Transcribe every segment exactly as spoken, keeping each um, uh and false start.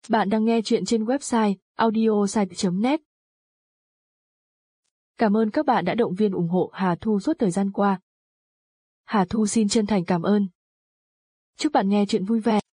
Bạn đang nghe chuyện trên website audiosite chấm net. Cảm ơn các bạn đã động viên ủng hộ Hà Thu suốt thời gian qua. Hà Thu xin chân thành cảm ơn. Chúc bạn nghe chuyện vui vẻ.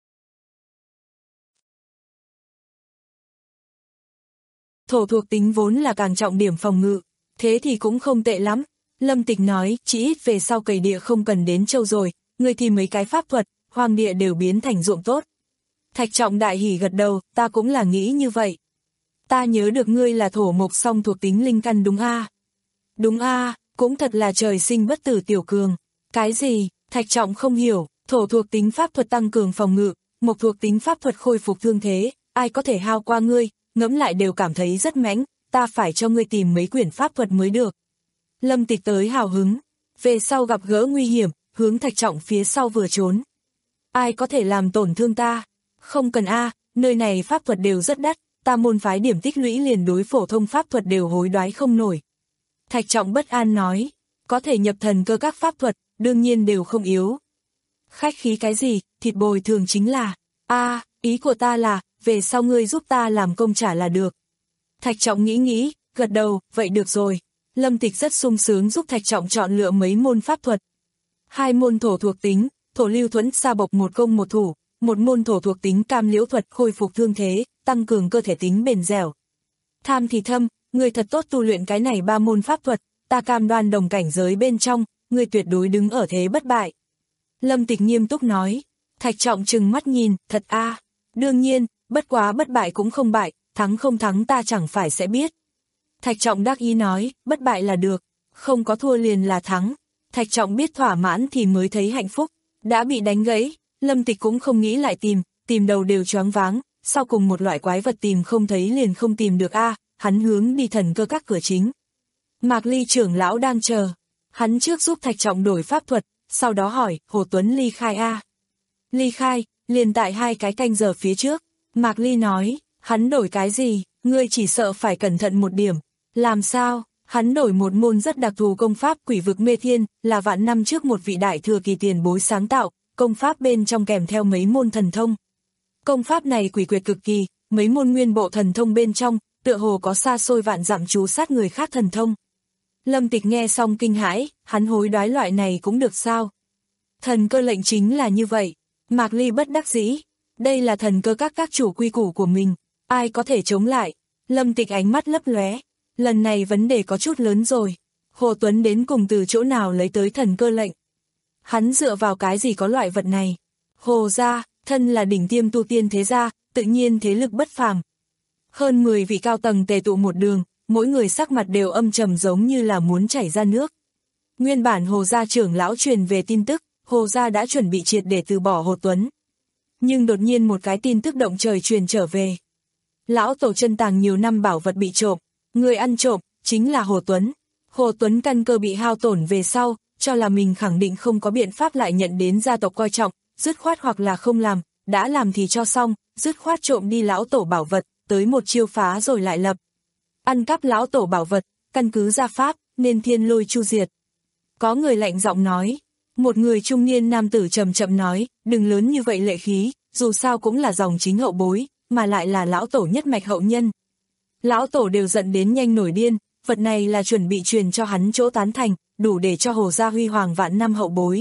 Thổ thuộc tính vốn là càng trọng điểm phòng ngự, thế thì cũng không tệ lắm. Lâm Tịch nói, chỉ ít về sau cày địa không cần đến châu rồi, người thì mấy cái pháp thuật, hoang địa đều biến thành ruộng tốt. Thạch Trọng đại hỉ gật đầu, ta cũng là nghĩ như vậy. Ta nhớ được ngươi là thổ mộc song thuộc tính linh căn đúng a? À? Đúng a, à, cũng thật là trời sinh bất tử tiểu cường. Cái gì? Thạch Trọng không hiểu, thổ thuộc tính pháp thuật tăng cường phòng ngự, mộc thuộc tính pháp thuật khôi phục thương thế, ai có thể hao qua ngươi, ngẫm lại đều cảm thấy rất mãnh, ta phải cho ngươi tìm mấy quyển pháp thuật mới được. Lâm Tịch tới hào hứng, về sau gặp gỡ nguy hiểm, hướng Thạch Trọng phía sau vừa trốn. Ai có thể làm tổn thương ta? Không cần a, à, nơi này pháp thuật đều rất đắt, ta môn phái điểm tích lũy liền đối phổ thông pháp thuật đều hối đoái không nổi. Thạch Trọng bất an nói, có thể nhập thần cơ các pháp thuật, đương nhiên đều không yếu. Khách khí cái gì, thịt bồi thường chính là, a à, ý của ta là, về sau ngươi giúp ta làm công trả là được. Thạch Trọng nghĩ nghĩ, gật đầu, vậy được rồi. Lâm Tịch rất sung sướng giúp Thạch Trọng chọn lựa mấy môn pháp thuật. Hai môn thổ thuộc tính, thổ lưu thuẫn sa bộc một công một thủ, một môn thổ thuộc tính cam liễu thuật khôi phục thương thế, tăng cường cơ thể tính bền dẻo. Tham thì thâm, người thật tốt tu luyện cái này ba môn pháp thuật, ta cam đoan đồng cảnh giới bên trong, người tuyệt đối đứng ở thế bất bại. Lâm Tịch nghiêm túc nói, Thạch Trọng trừng mắt nhìn, thật a, à. Đương nhiên, bất quá bất bại cũng không bại, thắng không thắng ta chẳng phải sẽ biết. Thạch Trọng đắc ý nói, bất bại là được, không có thua liền là thắng. Thạch Trọng biết thỏa mãn thì mới thấy hạnh phúc, đã bị đánh gãy, Lâm Tịch cũng không nghĩ lại tìm, tìm đầu đều choáng váng, sau cùng một loại quái vật tìm không thấy liền không tìm được a, à, hắn hướng đi thần cơ các cửa chính. Mạc Ly trưởng lão đang chờ, hắn trước giúp Thạch Trọng đổi pháp thuật, sau đó hỏi, Hồ Tuấn ly khai a. À? Ly khai, liền tại hai cái canh giờ phía trước, Mạc Ly nói, hắn đổi cái gì, ngươi chỉ sợ phải cẩn thận một điểm, làm sao, hắn đổi một môn rất đặc thù công pháp quỷ vực mê thiên, là vạn năm trước một vị đại thừa kỳ tiền bối sáng tạo, công pháp bên trong kèm theo mấy môn thần thông. Công pháp này quỷ quyệt cực kỳ, mấy môn nguyên bộ thần thông bên trong, tựa hồ có xa xôi vạn dặm chú sát người khác thần thông. Lâm Tịch nghe xong kinh hãi, hắn hối đoái loại này cũng được sao? Thần cơ lệnh chính là như vậy, Mạc Ly bất đắc dĩ, đây là thần cơ các các chủ quy củ của mình, ai có thể chống lại? Lâm Tịch ánh mắt lấp lóe, lần này vấn đề có chút lớn rồi, Hồ Tuấn đến cùng từ chỗ nào lấy tới thần cơ lệnh? Hắn dựa vào cái gì có loại vật này? Hồ gia, thân là đỉnh tiêm tu tiên thế gia, tự nhiên thế lực bất phàm. Hơn mười vị cao tầng tề tụ một đường, mỗi người sắc mặt đều âm trầm giống như là muốn chảy ra nước. Nguyên bản Hồ gia trưởng lão truyền về tin tức, Hồ gia đã chuẩn bị triệt để từ bỏ Hồ Tuấn. Nhưng đột nhiên một cái tin tức động trời truyền trở về. Lão tổ chân tàng nhiều năm bảo vật bị trộm, người ăn trộm, chính là Hồ Tuấn. Hồ Tuấn căn cơ bị hao tổn về sau, cho là mình khẳng định không có biện pháp lại nhận đến gia tộc coi trọng, dứt khoát hoặc là không làm, đã làm thì cho xong, dứt khoát trộm đi lão tổ bảo vật, tới một chiêu phá rồi lại lập. Ăn cắp lão tổ bảo vật, căn cứ gia pháp, nên thiên lôi chu diệt. Có người lạnh giọng nói, một người trung niên nam tử trầm chậm nói, đừng lớn như vậy lệ khí, dù sao cũng là dòng chính hậu bối, mà lại là lão tổ nhất mạch hậu nhân. Lão tổ đều giận đến nhanh nổi điên, vật này là chuẩn bị truyền cho hắn chỗ tán thành, đủ để cho Hồ gia huy hoàng vạn năm hậu bối.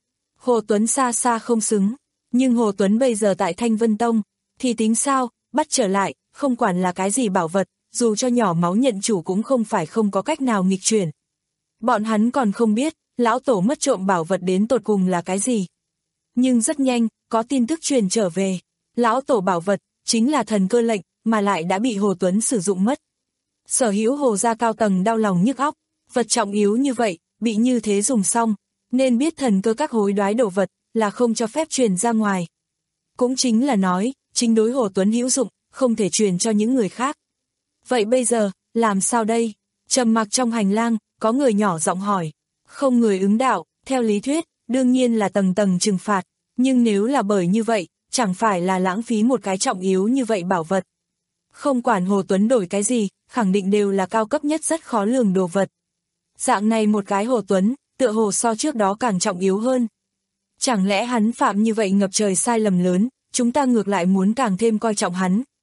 Hồ Tuấn xa xa không xứng, nhưng Hồ Tuấn bây giờ tại Thanh Vân Tông, thì tính sao, bắt trở lại, không quản là cái gì bảo vật, dù cho nhỏ máu nhận chủ cũng không phải không có cách nào nghịch chuyển. Bọn hắn còn không biết, lão tổ mất trộm bảo vật đến tột cùng là cái gì. Nhưng rất nhanh, có tin tức truyền trở về, lão tổ bảo vật, chính là thần cơ lệnh, mà lại đã bị Hồ Tuấn sử dụng mất. Sở hữu Hồ gia cao tầng đau lòng nhức óc, vật trọng yếu như vậy, bị như thế dùng xong, nên biết thần cơ các hối đoái đồ vật, là không cho phép truyền ra ngoài. Cũng chính là nói, chính đối Hồ Tuấn hữu dụng, không thể truyền cho những người khác. Vậy bây giờ, làm sao đây? Trầm mặc trong hành lang, có người nhỏ giọng hỏi. Không người ứng đạo, theo lý thuyết, đương nhiên là tầng tầng trừng phạt, nhưng nếu là bởi như vậy, chẳng phải là lãng phí một cái trọng yếu như vậy bảo vật. Không quản Hồ Tuấn đổi cái gì, khẳng định đều là cao cấp nhất rất khó lường đồ vật. Dạng này một cái Hồ Tuấn, tựa hồ so trước đó càng trọng yếu hơn. Chẳng lẽ hắn phạm như vậy ngập trời sai lầm lớn, chúng ta ngược lại muốn càng thêm coi trọng hắn,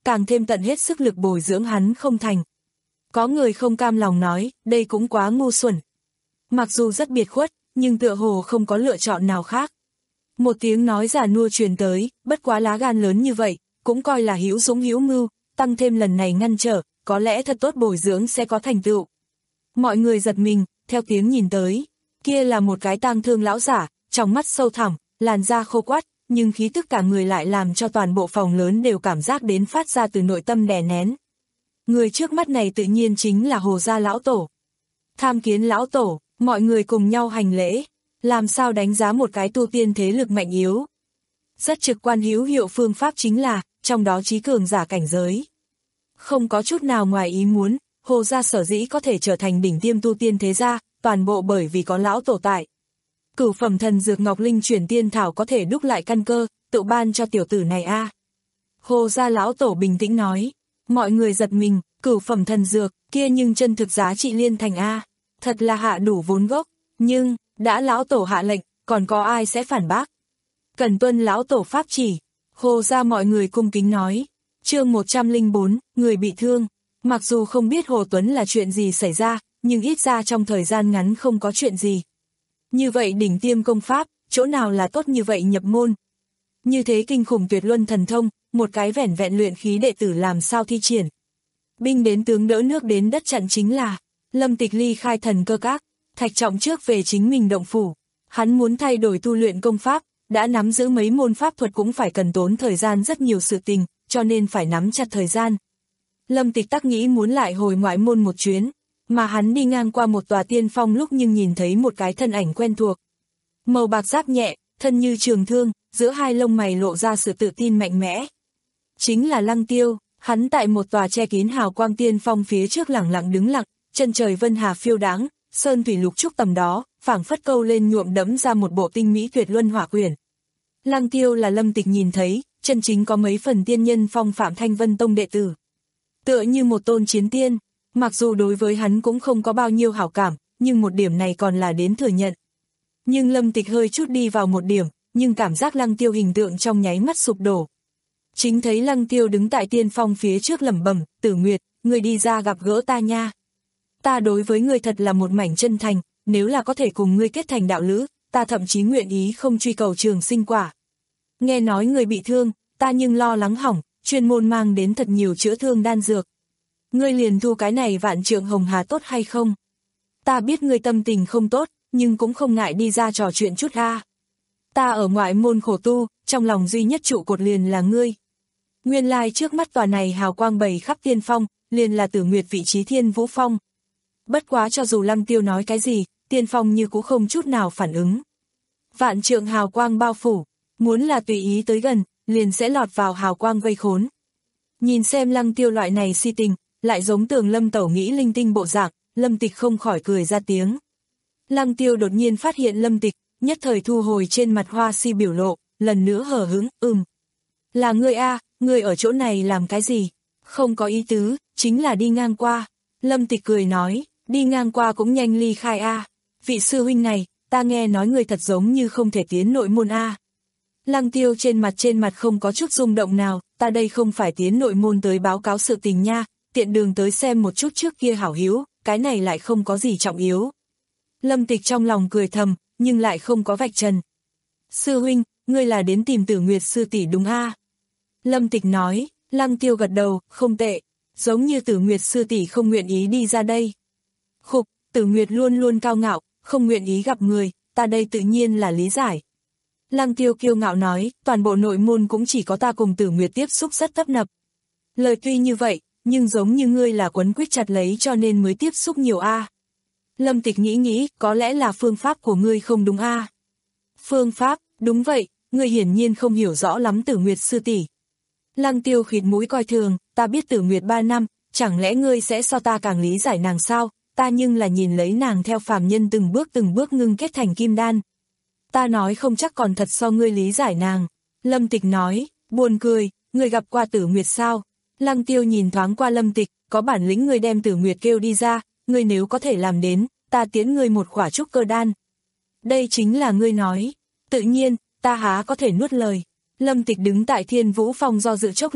càng thêm tận hết sức lực bồi dưỡng hắn không thành. Có người không cam lòng nói, đây cũng quá ngu xuẩn. Mặc dù rất biệt khuất, nhưng tựa hồ không có lựa chọn nào khác. Một tiếng nói già nua truyền tới, bất quá lá gan lớn như vậy, cũng coi là hữu dũng hữu mưu, tăng thêm lần này ngăn trở, có lẽ thật tốt bồi dưỡng sẽ có thành tựu. Mọi người giật mình, theo tiếng nhìn tới, kia là một cái tang thương lão giả, trong mắt sâu thẳm, làn da khô quắt, nhưng khí tức cả người lại làm cho toàn bộ phòng lớn đều cảm giác đến phát ra từ nội tâm đè nén. Người trước mắt này tự nhiên chính là Hồ gia lão tổ. Tham kiến lão tổ, mọi người cùng nhau hành lễ, làm sao đánh giá một cái tu tiên thế lực mạnh yếu. Rất trực quan hữu hiệu phương pháp chính là, trong đó trí cường giả cảnh giới. Không có chút nào ngoài ý muốn, Hồ gia sở dĩ có thể trở thành đỉnh tiêm tu tiên thế gia, toàn bộ bởi vì có lão tổ tại. Cửu phẩm thần dược Ngọc Linh chuyển tiên thảo có thể đúc lại căn cơ, tự ban cho tiểu tử này a. À. Hồ gia lão tổ bình tĩnh nói, mọi người giật mình, cửu phẩm thần dược, kia nhưng chân thực giá trị liên thành a, à. Thật là hạ đủ vốn gốc, nhưng, đã lão tổ hạ lệnh, còn có ai sẽ phản bác. Cần tuân lão tổ pháp chỉ, Hồ gia mọi người cung kính nói, chương một trăm lẻ bốn, người bị thương, mặc dù không biết Hồ Tuấn là chuyện gì xảy ra, nhưng ít ra trong thời gian ngắn không có chuyện gì. Như vậy đỉnh tiêm công pháp, chỗ nào là tốt như vậy nhập môn. Như thế kinh khủng tuyệt luân thần thông, một cái vẻn vẹn luyện khí đệ tử làm sao thi triển. Binh đến tướng đỡ nước đến đất chặn chính là, Lâm Tịch ly khai thần cơ các, Thạch Trọng trước về chính mình động phủ. Hắn muốn thay đổi tu luyện công pháp, đã nắm giữ mấy môn pháp thuật cũng phải cần tốn thời gian rất nhiều sự tình, cho nên phải nắm chặt thời gian. Lâm Tịch tắc nghĩ muốn lại hồi ngoại môn một chuyến, mà hắn đi ngang qua một tòa tiên phong lúc nhưng nhìn thấy một cái thân ảnh quen thuộc. Màu bạc giáp nhẹ, thân như trường thương, giữa hai lông mày lộ ra sự tự tin mạnh mẽ. Chính là Lăng Tiêu, hắn tại một tòa che kín hào quang tiên phong phía trước lẳng lặng đứng lặng, chân trời vân hà phiêu đáng, sơn thủy lục trúc tầm đó, phảng phất câu lên nhuộm đẫm ra một bộ tinh mỹ tuyệt luân hỏa quyển. Lăng Tiêu là Lâm Tịch nhìn thấy, chân chính có mấy phần tiên nhân phong phạm Thanh Vân Tông đệ tử. Tựa như một tôn chiến tiên, mặc dù đối với hắn cũng không có bao nhiêu hảo cảm, nhưng một điểm này còn là đến thừa nhận. Nhưng Lâm Tịch hơi chút đi vào một điểm, nhưng cảm giác Lăng Tiêu hình tượng trong nháy mắt sụp đổ. Chính thấy Lăng Tiêu đứng tại tiên phong phía trước lẩm bẩm, Tử Nguyệt, người đi ra gặp gỡ ta nha. Ta đối với người thật là một mảnh chân thành, nếu là có thể cùng ngươi kết thành đạo lữ, ta thậm chí nguyện ý không truy cầu trường sinh quả. Nghe nói người bị thương, ta nhưng lo lắng hỏng, chuyên môn mang đến thật nhiều chữa thương đan dược. Ngươi liền thu cái này vạn trượng hồng hà tốt hay không? Ta biết ngươi tâm tình không tốt, nhưng cũng không ngại đi ra trò chuyện chút a. Ta ở ngoại môn khổ tu, trong lòng duy nhất trụ cột liền là ngươi. Nguyên lai trước mắt tòa này hào quang bầy khắp tiên phong, liền là Tử Nguyệt vị trí Thiên Vũ Phong. Bất quá cho dù Lăng Tiêu nói cái gì, tiên phong như cũng không chút nào phản ứng. Vạn trượng hào quang bao phủ, muốn là tùy ý tới gần, liền sẽ lọt vào hào quang vây khốn. Nhìn xem Lăng Tiêu loại này si tình, lại giống Tường Lâm tẩu nghĩ linh tinh bộ dạng, Lâm Tịch không khỏi cười ra tiếng. Lăng Tiêu đột nhiên phát hiện Lâm Tịch, nhất thời thu hồi trên mặt hoa si biểu lộ, lần nữa hờ hững, ừm. Là ngươi a, ngươi ở chỗ này làm cái gì? Không có ý tứ, chính là đi ngang qua. Lâm Tịch cười nói, đi ngang qua cũng nhanh ly khai a. Vị sư huynh này, ta nghe nói ngươi thật giống như không thể tiến nội môn a. Lăng Tiêu trên mặt trên mặt không có chút rung động nào, ta đây không phải tiến nội môn tới báo cáo sự tình nha, tiện đường tới xem một chút trước kia hảo hiếu, cái này lại không có gì trọng yếu. Lâm Tịch trong lòng cười thầm, nhưng lại không có vạch trần. Sư huynh, ngươi là đến tìm Tử Nguyệt sư tỷ đúng a? Lâm Tịch nói, Lăng Tiêu gật đầu, không tệ, giống như Tử Nguyệt sư tỷ không nguyện ý đi ra đây. Khục, Tử Nguyệt luôn luôn cao ngạo, không nguyện ý gặp người, ta đây tự nhiên là lý giải. Lăng Tiêu kiêu ngạo nói, toàn bộ nội môn cũng chỉ có ta cùng Tử Nguyệt tiếp xúc rất tấp nập. Lời tuy như vậy, nhưng giống như ngươi là quấn quýt chặt lấy cho nên mới tiếp xúc nhiều a. Lâm Tịch nghĩ nghĩ, có lẽ là phương pháp của ngươi không đúng a. Phương pháp, đúng vậy, ngươi hiển nhiên không hiểu rõ lắm Tử Nguyệt sư tỷ. Lăng Tiêu khịt mũi coi thường, ta biết Tử Nguyệt ba năm, chẳng lẽ ngươi sẽ so ta càng lý giải nàng sao, ta nhưng là nhìn lấy nàng theo phàm nhân từng bước từng bước ngưng kết thành kim đan. Ta nói không chắc còn thật so ngươi lý giải nàng. Lâm Tịch nói, buồn cười, ngươi gặp qua Tử Nguyệt sao? Lăng Tiêu nhìn thoáng qua Lâm Tịch, có bản lĩnh ngươi đem Tử Nguyệt kêu đi ra, ngươi nếu có thể làm đến, ta tiến ngươi một quả trúc cơ đan. Đây chính là ngươi nói. Tự nhiên, ta há có thể nuốt lời. Lâm Tịch đứng tại Thiên Vũ Phong do dự chốc lát,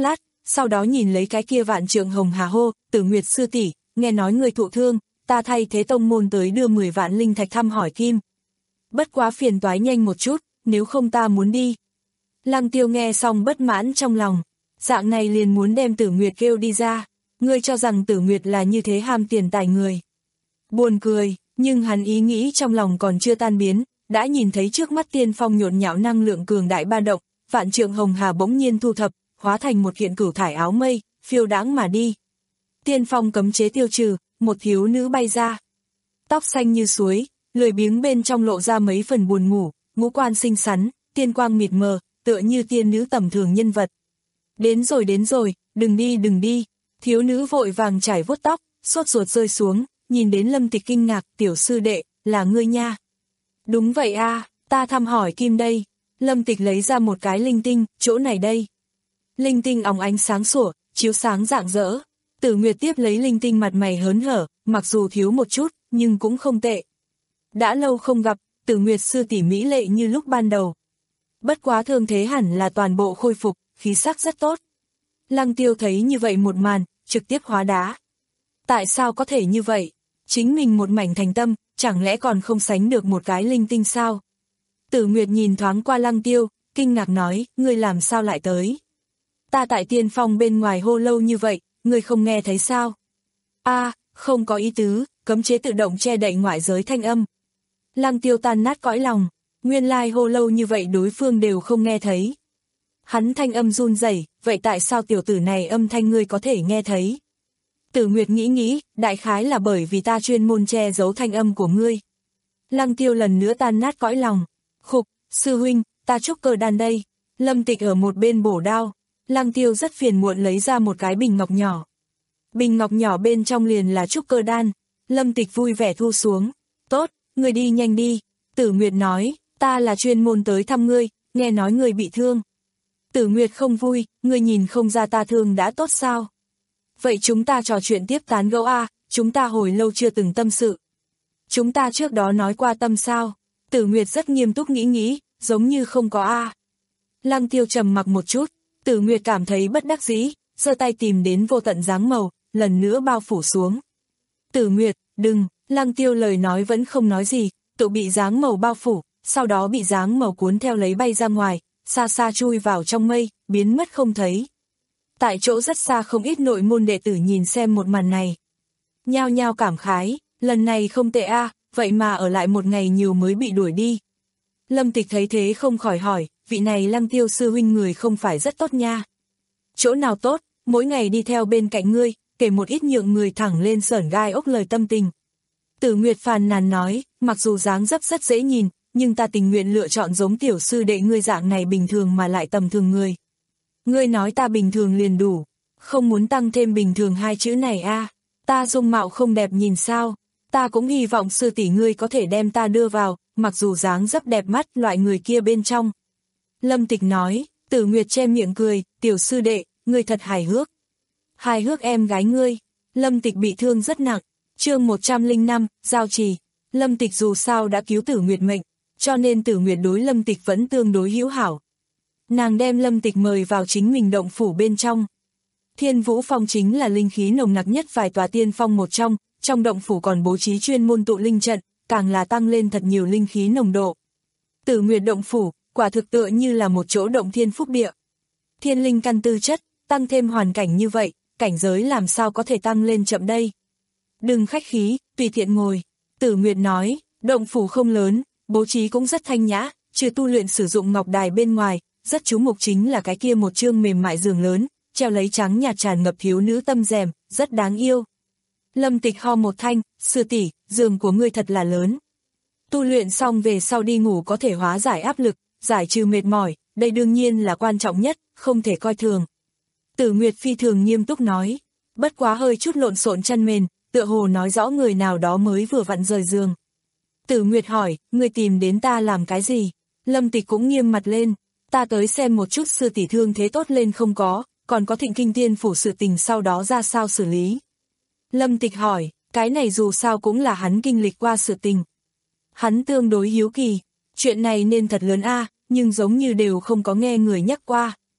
sau đó nhìn lấy cái kia Vạn Trượng Hồng Hà hô, Tử Nguyệt sư tỷ, nghe nói người thụ thương, ta thay thế tông môn tới đưa mười vạn linh thạch thăm hỏi Kim. Bất quá phiền toái nhanh một chút, nếu không ta muốn đi. Lăng Tiêu nghe xong bất mãn trong lòng, dạng này liền muốn đem Tử Nguyệt kêu đi ra, ngươi cho rằng Tử Nguyệt là như thế ham tiền tài người. Buồn cười, nhưng hắn ý nghĩ trong lòng còn chưa tan biến, đã nhìn thấy trước mắt tiên phong nhộn nhạo năng lượng cường đại ba động, Vạn Trượng Hồng Hà bỗng nhiên thu thập, hóa thành một kiện cửu thải áo mây, phiêu đãng mà đi. Tiên phong cấm chế tiêu trừ, một thiếu nữ bay ra. Tóc xanh như suối, lười biếng bên trong lộ ra mấy phần buồn ngủ, ngũ quan xinh xắn, tiên quang mịt mờ, tựa như tiên nữ tầm thường nhân vật. Đến rồi đến rồi, đừng đi đừng đi. Thiếu nữ vội vàng trải vuốt tóc, sốt ruột rơi xuống, nhìn đến Lâm Tịch kinh ngạc, tiểu sư đệ, là ngươi nha. Đúng vậy a, ta thăm hỏi Kim đây. Lâm Tịch lấy ra một cái linh tinh, chỗ này đây. Linh tinh óng ánh sáng sủa, chiếu sáng rạng rỡ. Tử Nguyệt tiếp lấy linh tinh mặt mày hớn hở, mặc dù thiếu một chút, nhưng cũng không tệ. Đã lâu không gặp, Tử Nguyệt sư tỷ mỹ lệ như lúc ban đầu. Bất quá thương thế hẳn là toàn bộ khôi phục, khí sắc rất tốt. Lăng Tiêu thấy như vậy một màn, trực tiếp hóa đá. Tại sao có thể như vậy? Chính mình một mảnh thành tâm, chẳng lẽ còn không sánh được một cái linh tinh sao? Tử Nguyệt nhìn thoáng qua Lăng Tiêu, kinh ngạc nói, ngươi làm sao lại tới? Ta tại tiên phong bên ngoài hô lâu như vậy, ngươi không nghe thấy sao? A, à, không có ý tứ, cấm chế tự động che đậy ngoại giới thanh âm. Lăng Tiêu tan nát cõi lòng, nguyên lai hô lâu như vậy đối phương đều không nghe thấy. Hắn thanh âm run rẩy, vậy tại sao tiểu tử này âm thanh ngươi có thể nghe thấy? Tử Nguyệt nghĩ nghĩ, đại khái là bởi vì ta chuyên môn che giấu thanh âm của ngươi. Lăng Tiêu lần nữa tan nát cõi lòng. Khục, sư huynh, ta trúc cơ đan đây. Lâm Tịch ở một bên bổ đao. Lăng Tiêu rất phiền muộn lấy ra một cái bình ngọc nhỏ. Bình ngọc nhỏ bên trong liền là trúc cơ đan. Lâm Tịch vui vẻ thu xuống. Tốt, ngươi đi nhanh đi. Tử Nguyệt nói, ta là chuyên môn tới thăm ngươi, nghe nói ngươi bị thương. Tử Nguyệt không vui, ngươi nhìn không ra ta thương đã tốt sao? Vậy chúng ta trò chuyện tiếp tán gẫu a, à, chúng ta hồi lâu chưa từng tâm sự. Chúng ta trước đó nói qua tâm sao? Tử Nguyệt rất nghiêm túc nghĩ nghĩ, giống như không có a. À. Lăng Tiêu trầm mặc một chút, Tử Nguyệt cảm thấy bất đắc dĩ, giơ tay tìm đến vô tận dáng màu, lần nữa bao phủ xuống. Tử Nguyệt, đừng, Lăng Tiêu lời nói vẫn không nói gì, tự bị dáng màu bao phủ, sau đó bị dáng màu cuốn theo lấy bay ra ngoài, xa xa chui vào trong mây, biến mất không thấy. Tại chỗ rất xa không ít nội môn đệ tử nhìn xem một màn này. Nhao nhao cảm khái, lần này không tệ a, à, vậy mà ở lại một ngày nhiều mới bị đuổi đi. Lâm Tịch thấy thế không khỏi hỏi, vị này Lăng Tiêu sư huynh người không phải rất tốt nha. Chỗ nào tốt, mỗi ngày đi theo bên cạnh ngươi, kể một ít nhượng người thẳng lên sởn gai ốc lời tâm tình. Tử Nguyệt phàn nàn nói, mặc dù dáng dấp rất dễ nhìn, nhưng ta tình nguyện lựa chọn giống tiểu sư đệ ngươi dạng này bình thường mà lại tầm thường người. Ngươi nói ta bình thường liền đủ, không muốn tăng thêm bình thường hai chữ này a. À. Ta dung mạo không đẹp nhìn sao, ta cũng hy vọng sư tỷ ngươi có thể đem ta đưa vào, mặc dù dáng dấp đẹp mắt loại người kia bên trong. Lâm Tịch nói, Tử Nguyệt che miệng cười, tiểu sư đệ, ngươi thật hài hước. Hài hước em gái ngươi. Lâm Tịch bị thương rất nặng, chương một trăm lẻ năm, giao trì. Lâm Tịch dù sao đã cứu Tử Nguyệt mệnh, cho nên Tử Nguyệt đối Lâm Tịch vẫn tương đối hữu hảo. Nàng đem Lâm Tịch mời vào chính mình động phủ bên trong. Thiên Vũ Phong chính là linh khí nồng nặc nhất vài tòa tiên phong một trong, trong động phủ còn bố trí chuyên môn tụ linh trận, càng là tăng lên thật nhiều linh khí nồng độ. Tử Nguyệt động phủ, quả thực tựa như là một chỗ động thiên phúc địa. Thiên linh căn tư chất, tăng thêm hoàn cảnh như vậy, cảnh giới làm sao có thể tăng lên chậm đây. Đừng khách khí, tùy tiện ngồi. Tử Nguyệt nói, động phủ không lớn, bố trí cũng rất thanh nhã, trừ tu luyện sử dụng ngọc đài bên ngoài, rất chú mục chính là cái kia một chương mềm mại giường lớn, treo lấy trắng nhạt tràn ngập thiếu nữ tâm rèm, rất đáng yêu. Lâm Tịch ho một thanh, sư tỷ, giường của ngươi thật là lớn. Tu luyện xong về sau đi ngủ có thể hóa giải áp lực, giải trừ mệt mỏi, đây đương nhiên là quan trọng nhất, không thể coi thường. Tử Nguyệt phi thường nghiêm túc nói, bất quá hơi chút lộn xộn chân mền, tựa hồ nói rõ người nào đó mới vừa vặn rời giường. Tử Nguyệt hỏi, ngươi tìm đến ta làm cái gì? Lâm Tịch cũng nghiêm mặt lên, ta tới xem một chút sư tỷ thương thế tốt lên không có, còn có Thịnh Kinh Tiên phủ sự tình sau đó ra sao xử lý. Lâm Tịch hỏi, cái này dù sao cũng là hắn kinh lịch qua sự tình. Hắn tương đối hiếu kỳ, chuyện này nên thật lớn a, nhưng giống như đều không có nghe người nhắc qua.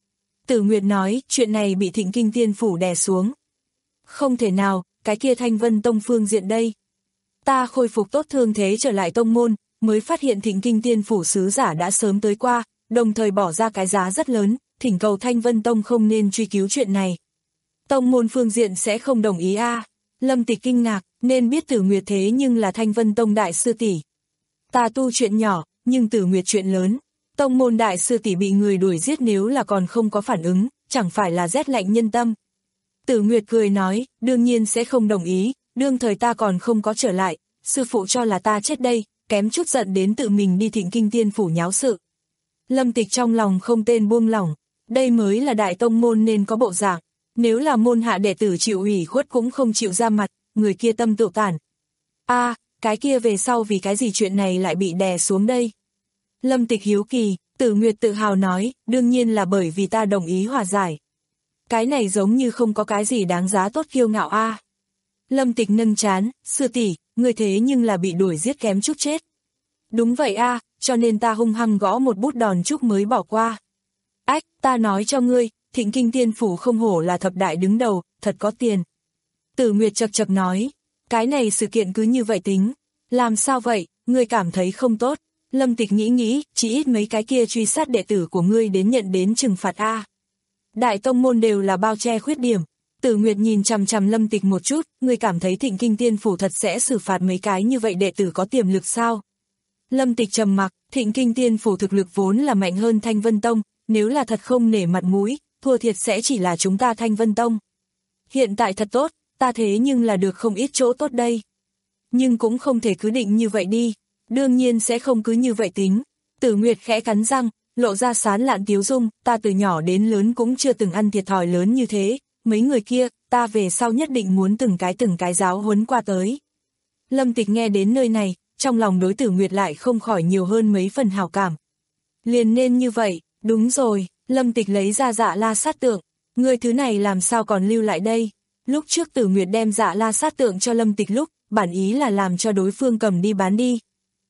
Tử Nguyệt nói, chuyện này bị Thịnh Kinh Tiên Phủ đè xuống. Không thể nào, cái kia Thanh Vân Tông phương diện đây. Ta khôi phục tốt thương thế trở lại tông môn, mới phát hiện Thịnh Kinh Tiên Phủ sứ giả đã sớm tới qua, đồng thời bỏ ra cái giá rất lớn, thỉnh cầu Thanh Vân Tông không nên truy cứu chuyện này. Tông môn phương diện sẽ không đồng ý a. À. Lâm Tịch kinh ngạc, nên biết Tử Nguyệt thế nhưng là Thanh Vân Tông đại sư tỷ. Ta tu chuyện nhỏ, nhưng Tử Nguyệt chuyện lớn. Tông môn đại sư tỷ bị người đuổi giết nếu là còn không có phản ứng, chẳng phải là rét lạnh nhân tâm. Tử Nguyệt cười nói, đương nhiên sẽ không đồng ý, đương thời ta còn không có trở lại, sư phụ cho là ta chết đây, kém chút giận đến tự mình đi Thịnh Kinh Tiên Phủ nháo sự. Lâm Tịch trong lòng không tên buông lỏng, đây mới là đại tông môn nên có bộ dạng, nếu là môn hạ đệ tử chịu ủy khuất cũng không chịu ra mặt, người kia tâm tự tản. A, à, cái kia về sau vì cái gì chuyện này lại bị đè xuống đây? Lâm Tịch hiếu kỳ, Tử Nguyệt tự hào nói, đương nhiên là bởi vì ta đồng ý hòa giải. Cái này giống như không có cái gì đáng giá tốt kiêu ngạo a. À. Lâm Tịch nâng trán, sư tỷ, người thế nhưng là bị đuổi giết kém chút chết. Đúng vậy a, à, cho nên ta hung hăng gõ một bút đòn chúc mới bỏ qua. Ách, ta nói cho ngươi, Thịnh Kinh Tiên Phủ không hổ là thập đại đứng đầu, thật có tiền. Tử Nguyệt chật chật nói, cái này sự kiện cứ như vậy tính. Làm sao vậy, ngươi cảm thấy không tốt? Lâm Tịch nghĩ nghĩ, chỉ ít mấy cái kia truy sát đệ tử của ngươi đến nhận đến trừng phạt a. À. Đại tông môn đều là bao che khuyết điểm. Tử Nguyệt nhìn chằm chằm Lâm Tịch một chút, ngươi cảm thấy Thịnh Kinh Tiên Phủ thật sẽ xử phạt mấy cái như vậy đệ tử có tiềm lực sao? Lâm Tịch trầm mặc, Thịnh Kinh Tiên Phủ thực lực vốn là mạnh hơn Thanh Vân Tông, nếu là thật không nể mặt mũi, thua thiệt sẽ chỉ là chúng ta Thanh Vân Tông. Hiện tại thật tốt, ta thế nhưng là được không ít chỗ tốt đây. Nhưng cũng không thể cứ định như vậy đi, đương nhiên sẽ không cứ như vậy tính. Tử Nguyệt khẽ cắn răng, lộ ra sán lạn tiếu dung, ta từ nhỏ đến lớn cũng chưa từng ăn thiệt thòi lớn như thế, mấy người kia, ta về sau nhất định muốn từng cái từng cái giáo huấn qua tới. Lâm Tịch nghe đến nơi này, trong lòng đối Tử Nguyệt lại không khỏi nhiều hơn mấy phần hào cảm. Liền nên như vậy, đúng rồi, Lâm Tịch lấy ra Dạ La Sát Tượng, người thứ này làm sao còn lưu lại đây? Lúc trước Tử Nguyệt đem Dạ La Sát Tượng cho Lâm Tịch lúc, bản ý là làm cho đối phương cầm đi bán đi.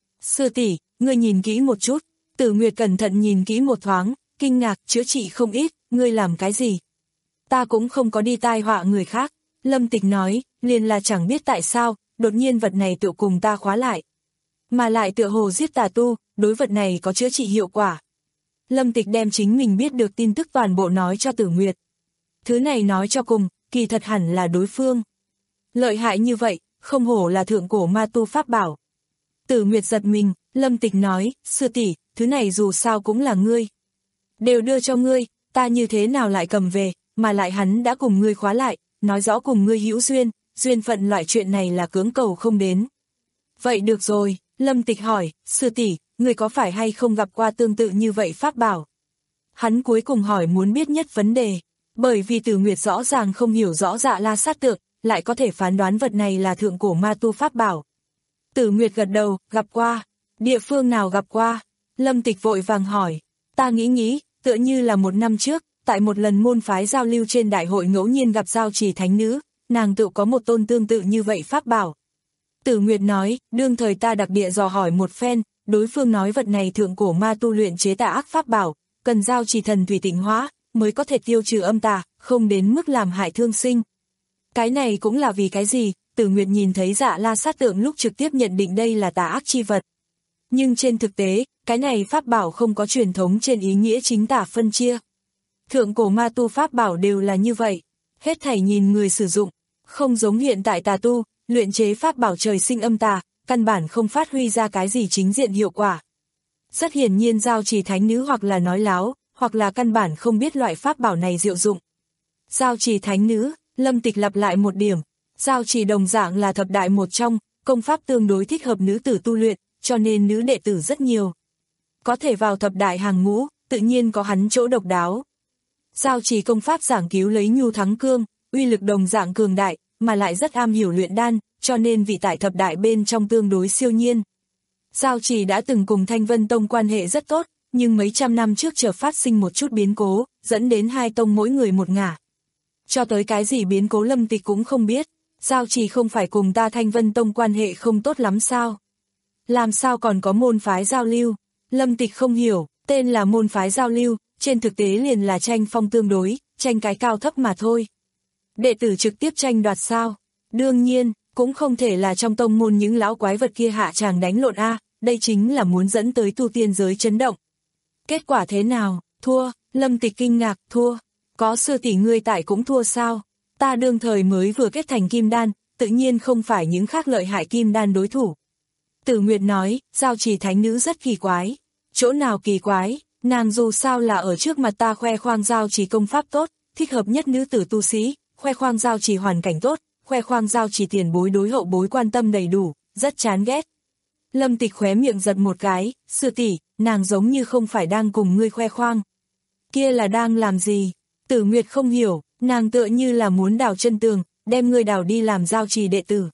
Sư tỷ, ngươi nhìn kỹ một chút. Tử Nguyệt cẩn thận nhìn kỹ một thoáng, kinh ngạc, chữa trị không ít, ngươi làm cái gì? Ta cũng không có đi tai họa người khác. Lâm Tịch nói, liền là chẳng biết tại sao, đột nhiên vật này tự cùng ta khóa lại. Mà lại tựa hồ giết tà tu, đối vật này có chữa trị hiệu quả. Lâm Tịch đem chính mình biết được tin tức toàn bộ nói cho Tử Nguyệt. Thứ này nói cho cùng, kỳ thật hẳn là đối phương. Lợi hại như vậy, không hổ là thượng cổ ma tu pháp bảo. Tử Nguyệt giật mình, Lâm Tịch nói, sư tỷ, thứ này dù sao cũng là ngươi. Đều đưa cho ngươi, ta như thế nào lại cầm về, mà lại hắn đã cùng ngươi khóa lại, nói rõ cùng ngươi hữu duyên, duyên phận loại chuyện này là cưỡng cầu không đến. Vậy được rồi, Lâm Tịch hỏi, sư tỷ, ngươi có phải hay không gặp qua tương tự như vậy pháp bảo? Hắn cuối cùng hỏi muốn biết nhất vấn đề, bởi vì Tử Nguyệt rõ ràng không hiểu rõ Dạ La Sát Tượng, lại có thể phán đoán vật này là thượng cổ ma tu pháp bảo. Tử Nguyệt gật đầu, gặp qua. Địa phương nào gặp qua? Lâm Tịch vội vàng hỏi. Ta nghĩ nghĩ, tựa như là một năm trước, tại một lần môn phái giao lưu trên đại hội ngẫu nhiên gặp Giao Trì Thánh Nữ, nàng tự có một tôn tương tự như vậy pháp bảo. Tử Nguyệt nói, đương thời ta đặc địa dò hỏi một phen, đối phương nói vật này thượng cổ ma tu luyện chế tà ác pháp bảo, cần Giao Trì thần thủy tịnh hóa, mới có thể tiêu trừ âm tà, không đến mức làm hại thương sinh. Cái này cũng là vì cái gì? Tử Nguyệt nhìn thấy Dạ La Sát Tượng lúc trực tiếp nhận định đây là tà ác chi vật. Nhưng trên thực tế, cái này pháp bảo không có truyền thống trên ý nghĩa chính tà phân chia. Thượng cổ ma tu pháp bảo đều là như vậy, hết thảy nhìn người sử dụng, không giống hiện tại tà tu, luyện chế pháp bảo trời sinh âm tà, căn bản không phát huy ra cái gì chính diện hiệu quả. Rất hiển nhiên Giao Trì Thánh Nữ hoặc là nói láo, hoặc là căn bản không biết loại pháp bảo này diệu dụng. Giao Trì Thánh Nữ, Lâm Tịch lặp lại một điểm. Giao Trì đồng dạng là thập đại một trong, công pháp tương đối thích hợp nữ tử tu luyện, cho nên nữ đệ tử rất nhiều. Có thể vào thập đại hàng ngũ, tự nhiên có hắn chỗ độc đáo. Giao Trì công pháp giảng cứu lấy nhu thắng cương, uy lực đồng dạng cường đại, mà lại rất am hiểu luyện đan, cho nên vị tại thập đại bên trong tương đối siêu nhiên. Giao Trì đã từng cùng Thanh Vân Tông quan hệ rất tốt, nhưng mấy trăm năm trước chợt phát sinh một chút biến cố, dẫn đến hai tông mỗi người một ngả. Cho tới cái gì biến cố Lâm Tịch cũng không biết. Giao Trì không phải cùng ta Thanh Vân Tông quan hệ không tốt lắm sao? Làm sao còn có môn phái giao lưu? Lâm Tịch không hiểu, tên là môn phái giao lưu, trên thực tế liền là tranh phong tương đối, tranh cái cao thấp mà thôi. Đệ tử trực tiếp tranh đoạt sao? Đương nhiên, cũng không thể là trong tông môn những lão quái vật kia hạ tràng đánh lộn a, đây chính là muốn dẫn tới tu tiên giới chấn động. Kết quả thế nào? Thua. Lâm Tịch kinh ngạc, thua. Có sư tỷ ngươi tại cũng thua sao? Ta đương thời mới vừa kết thành kim đan, tự nhiên không phải những khác lợi hại kim đan đối thủ. Tử Nguyệt nói, Giao Trì thánh nữ rất kỳ quái. Chỗ nào kỳ quái? Nàng dù sao là ở trước mặt ta khoe khoang Giao Trì công pháp tốt, thích hợp nhất nữ tử tu sĩ, khoe khoang Giao Trì hoàn cảnh tốt, khoe khoang Giao Trì tiền bối đối hậu bối quan tâm đầy đủ, rất chán ghét. Lâm Tịch khóe miệng giật một cái, sư tỷ, nàng giống như không phải đang cùng ngươi khoe khoang. Kia là đang làm gì? Tử Nguyệt không hiểu, nàng tựa như là muốn đào chân tường, đem ngươi đào đi làm Giao Trì đệ tử.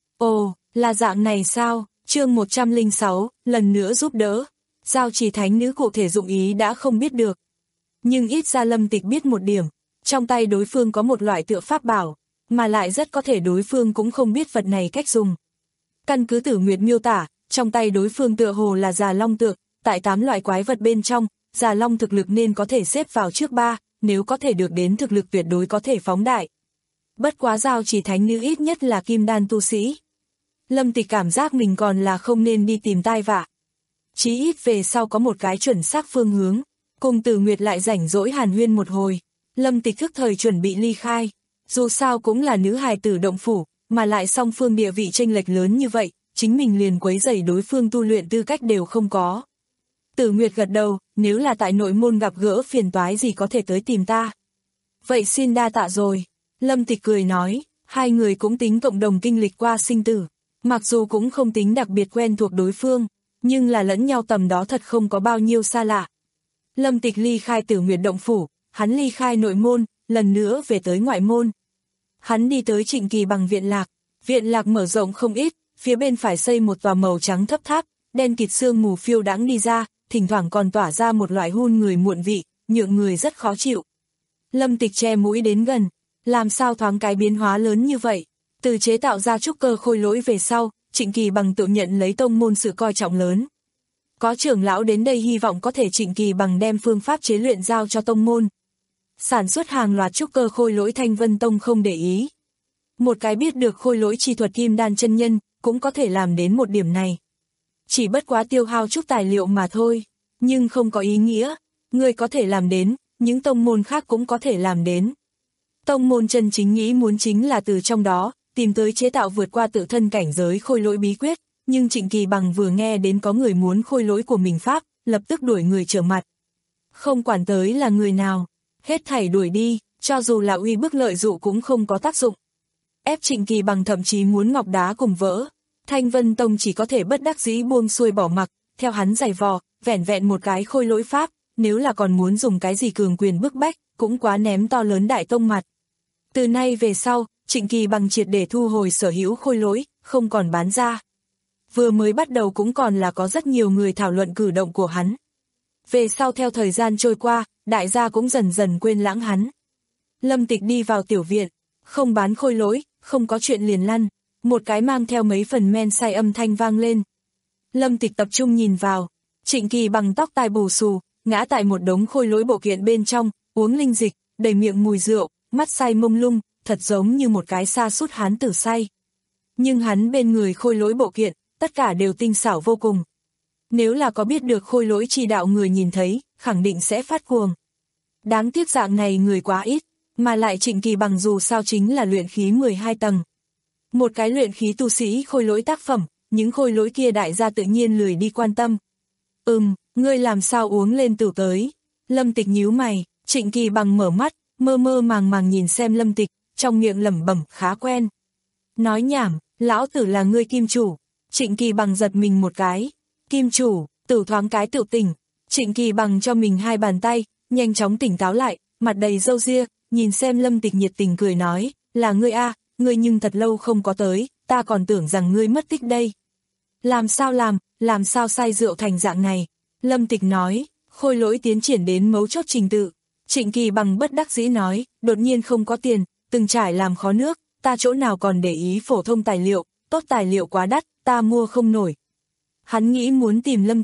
Ồ, là dạng này sao? Chương một trăm lẻ sáu, lần nữa giúp đỡ. Giao Trì thánh nữ cụ thể dụng ý đã không biết được. Nhưng ít ra Lâm Tịch biết một điểm, trong tay đối phương có một loại tựa pháp bảo, mà lại rất có thể đối phương cũng không biết vật này cách dùng. Căn cứ Tử Nguyệt miêu tả, trong tay đối phương tựa hồ là già long tượng, tại tám loại quái vật bên trong, già long thực lực nên có thể xếp vào trước ba, nếu có thể được đến thực lực tuyệt đối có thể phóng đại. Bất quá Giao Trì thánh nữ ít nhất là kim đan tu sĩ. Lâm Tịch cảm giác mình còn là không nên đi tìm tai vạ. Chí ít về sau có một cái chuẩn xác phương hướng, cùng Tử Nguyệt lại rảnh rỗi hàn huyên một hồi. Lâm Tịch thức thời chuẩn bị ly khai, dù sao cũng là nữ hài tử động phủ, mà lại song phương địa vị chênh lệch lớn như vậy, chính mình liền quấy rầy đối phương tu luyện tư cách đều không có. Tử Nguyệt gật đầu, nếu là tại nội môn gặp gỡ phiền toái gì có thể tới tìm ta. Vậy xin đa tạ rồi. Lâm Tịch cười nói, hai người cũng tính cộng đồng kinh lịch qua sinh tử, mặc dù cũng không tính đặc biệt quen thuộc đối phương, nhưng là lẫn nhau tầm đó thật không có bao nhiêu xa lạ. Lâm Tịch ly khai Tử Nguyệt động phủ, hắn ly khai nội môn, lần nữa về tới ngoại môn. Hắn đi tới Trịnh Kỳ Bằng viện lạc, viện lạc mở rộng không ít, phía bên phải xây một tòa màu trắng thấp tháp, đen kịt sương mù phiêu đãng đi ra, thỉnh thoảng còn tỏa ra một loại hun người muộn vị, nhượng người rất khó chịu. Lâm Tịch che mũi đến gần, làm sao thoáng cái biến hóa lớn như vậy? Từ chế tạo ra trúc cơ khôi lỗi về sau, Trịnh Kỳ Bằng tự nhận lấy tông môn sự coi trọng lớn. Có trưởng lão đến đây hy vọng có thể Trịnh Kỳ Bằng đem phương pháp chế luyện giao cho tông môn. Sản xuất hàng loạt trúc cơ khôi lỗi Thanh Vân Tông không để ý. Một cái biết được khôi lỗi chi thuật kim đan chân nhân, cũng có thể làm đến một điểm này. Chỉ bất quá tiêu hao chút tài liệu mà thôi, nhưng không có ý nghĩa, người có thể làm đến, những tông môn khác cũng có thể làm đến. Tông môn chân chính nghĩ muốn chính là từ trong đó, tìm tới chế tạo vượt qua tự thân cảnh giới khôi lỗi bí quyết, nhưng Trịnh Kỳ Bằng vừa nghe đến có người muốn khôi lỗi của mình pháp, lập tức đuổi người trở mặt. Không quản tới là người nào, hết thảy đuổi đi, cho dù là uy bức lợi dụ cũng không có tác dụng. Ép Trịnh Kỳ Bằng thậm chí muốn ngọc đá cùng vỡ, Thanh Vân Tông chỉ có thể bất đắc dĩ buông xuôi bỏ mặc, theo hắn giày vò, vẻn vẹn một cái khôi lỗi pháp, nếu là còn muốn dùng cái gì cường quyền bức bách, cũng quá ném to lớn đại tông mặt. Từ nay về sau, Trịnh Kỳ Bằng triệt để thu hồi sở hữu khôi lỗi, không còn bán ra. Vừa mới bắt đầu cũng còn là có rất nhiều người thảo luận cử động của hắn. Về sau theo thời gian trôi qua, đại gia cũng dần dần quên lãng hắn. Lâm Tịch đi vào tiểu viện, không bán khôi lỗi, không có chuyện liền lăn, một cái mang theo mấy phần men say âm thanh vang lên. Lâm Tịch tập trung nhìn vào, Trịnh Kỳ Bằng tóc tai bù xù, ngã tại một đống khôi lỗi bộ kiện bên trong, uống linh dịch, đầy miệng mùi rượu, mắt say mông lung, thật giống như một cái sa sút hán tử say. Nhưng hắn bên người khôi lỗi bộ kiện, tất cả đều tinh xảo vô cùng. Nếu là có biết được khôi lỗi chi đạo người nhìn thấy, khẳng định sẽ phát cuồng. Đáng tiếc dạng này người quá ít, mà lại Trịnh Kỳ Bằng dù sao chính là luyện khí mười hai tầng. Một cái luyện khí tu sĩ khôi lỗi tác phẩm, những khôi lỗi kia đại gia tự nhiên lười đi quan tâm. Ừm, ngươi làm sao uống lên tửu tới? Lâm Tịch nhíu mày, Trịnh Kỳ Bằng mở mắt, mơ mơ màng màng nhìn xem Lâm Tịch, trong miệng lẩm bẩm khá quen. Nói nhảm, lão tử là ngươi kim chủ. Trịnh Kỳ Bằng giật mình một cái. Kim chủ, tử thoáng cái tự tỉnh. Trịnh Kỳ Bằng cho mình hai bàn tay, nhanh chóng tỉnh táo lại, mặt đầy râu ria, nhìn xem Lâm Tịch nhiệt tình cười nói, là ngươi a, ngươi nhưng thật lâu không có tới, ta còn tưởng rằng ngươi mất tích đây. Làm sao làm, làm sao say rượu thành dạng này? Lâm Tịch nói, khôi lỗi tiến triển đến mấu chốt trình tự. Trịnh Kỳ Bằng bất đắc dĩ nói, đột nhiên không có tiền, từng trải làm khó nước, ta chỗ nào còn để ý phổ thông tài liệu, tốt tài liệu quá đắt, ta mua không nổi. Hắn nghĩ muốn tìm Lâm Tịch,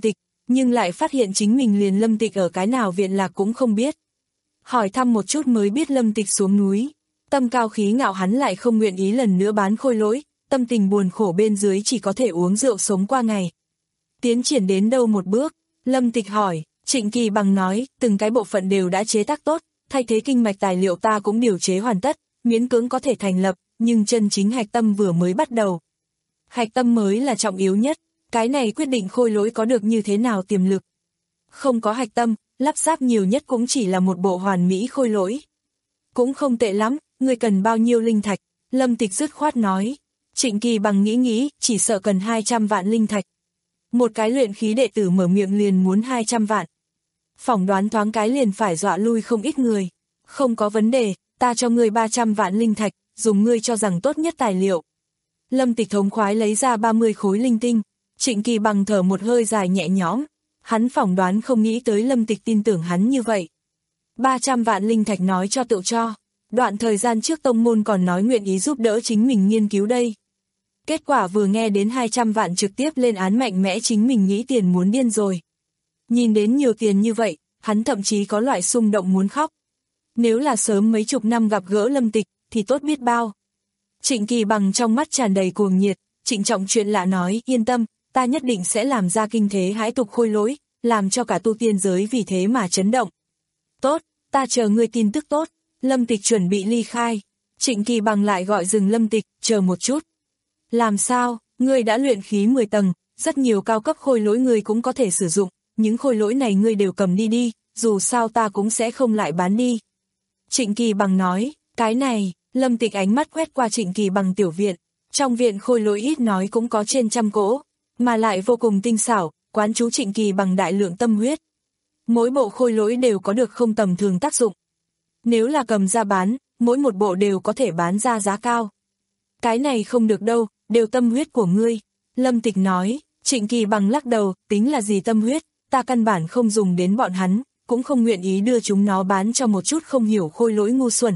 nhưng lại phát hiện chính mình liền Lâm Tịch ở cái nào viện lạc cũng không biết. Hỏi thăm một chút mới biết Lâm Tịch xuống núi, tâm cao khí ngạo hắn lại không nguyện ý lần nữa bán khôi lỗi, tâm tình buồn khổ bên dưới chỉ có thể uống rượu sống qua ngày. Tiến triển đến đâu một bước, Lâm Tịch hỏi, Trịnh Kỳ Bằng nói, từng cái bộ phận đều đã chế tác tốt, thay thế kinh mạch tài liệu ta cũng điều chế hoàn tất, miễn cưỡng có thể thành lập, nhưng chân chính hạch tâm vừa mới bắt đầu. Hạch tâm mới là trọng yếu nhất, cái này quyết định khôi lỗi có được như thế nào tiềm lực. Không có hạch tâm, lắp ráp nhiều nhất cũng chỉ là một bộ hoàn mỹ khôi lỗi. Cũng không tệ lắm, ngươi cần bao nhiêu linh thạch, Lâm Tịch dứt khoát nói. Trịnh Kỳ Bằng nghĩ nghĩ, chỉ sợ cần hai trăm vạn linh thạch. Một cái luyện khí đệ tử mở miệng liền muốn hai trăm vạn. Phỏng đoán thoáng cái liền phải dọa lui không ít người. Không có vấn đề, ta cho ngươi ba trăm vạn linh thạch, dùng ngươi cho rằng tốt nhất tài liệu. Lâm Tịch thống khoái lấy ra ba mươi khối linh tinh. Trịnh Kỳ Bằng thở một hơi dài nhẹ nhõm. Hắn phỏng đoán không nghĩ tới Lâm Tịch tin tưởng hắn như vậy. ba trăm vạn linh thạch nói cho tự cho. Đoạn thời gian trước tông môn còn nói nguyện ý giúp đỡ chính mình nghiên cứu đây. Kết quả vừa nghe đến hai trăm vạn trực tiếp lên án mạnh mẽ chính mình nghĩ tiền muốn điên rồi. Nhìn đến nhiều tiền như vậy, hắn thậm chí có loại xung động muốn khóc. Nếu là sớm mấy chục năm gặp gỡ Lâm Tịch, thì tốt biết bao. Trịnh Kỳ Bằng trong mắt tràn đầy cuồng nhiệt, trịnh trọng chuyện lạ nói, yên tâm, ta nhất định sẽ làm ra kinh thế hãi tục khôi lỗi, làm cho cả tu tiên giới vì thế mà chấn động. Tốt, ta chờ ngươi tin tức tốt. Lâm Tịch chuẩn bị ly khai. Trịnh Kỳ Bằng lại gọi dừng Lâm Tịch, chờ một chút. Làm sao, ngươi đã luyện khí mười tầng, rất nhiều cao cấp khôi lỗi ngươi cũng có thể sử dụng, những khôi lỗi này ngươi đều cầm đi đi, dù sao ta cũng sẽ không lại bán đi. Trịnh Kỳ Bằng nói, cái này, Lâm Tịch ánh mắt quét qua Trịnh Kỳ Bằng tiểu viện, trong viện khôi lỗi ít nói cũng có trên trăm cỗ, mà lại vô cùng tinh xảo, quán chú Trịnh Kỳ Bằng đại lượng tâm huyết. Mỗi bộ khôi lỗi đều có được không tầm thường tác dụng. Nếu là cầm ra bán, mỗi một bộ đều có thể bán ra giá cao. Cái này không được đâu, đều tâm huyết của ngươi. Lâm Tịch nói, Trịnh Kỳ Bằng lắc đầu, tính là gì tâm huyết, ta căn bản không dùng đến bọn hắn, cũng không nguyện ý đưa chúng nó bán cho một chút không hiểu khôi lỗi ngu xuẩn.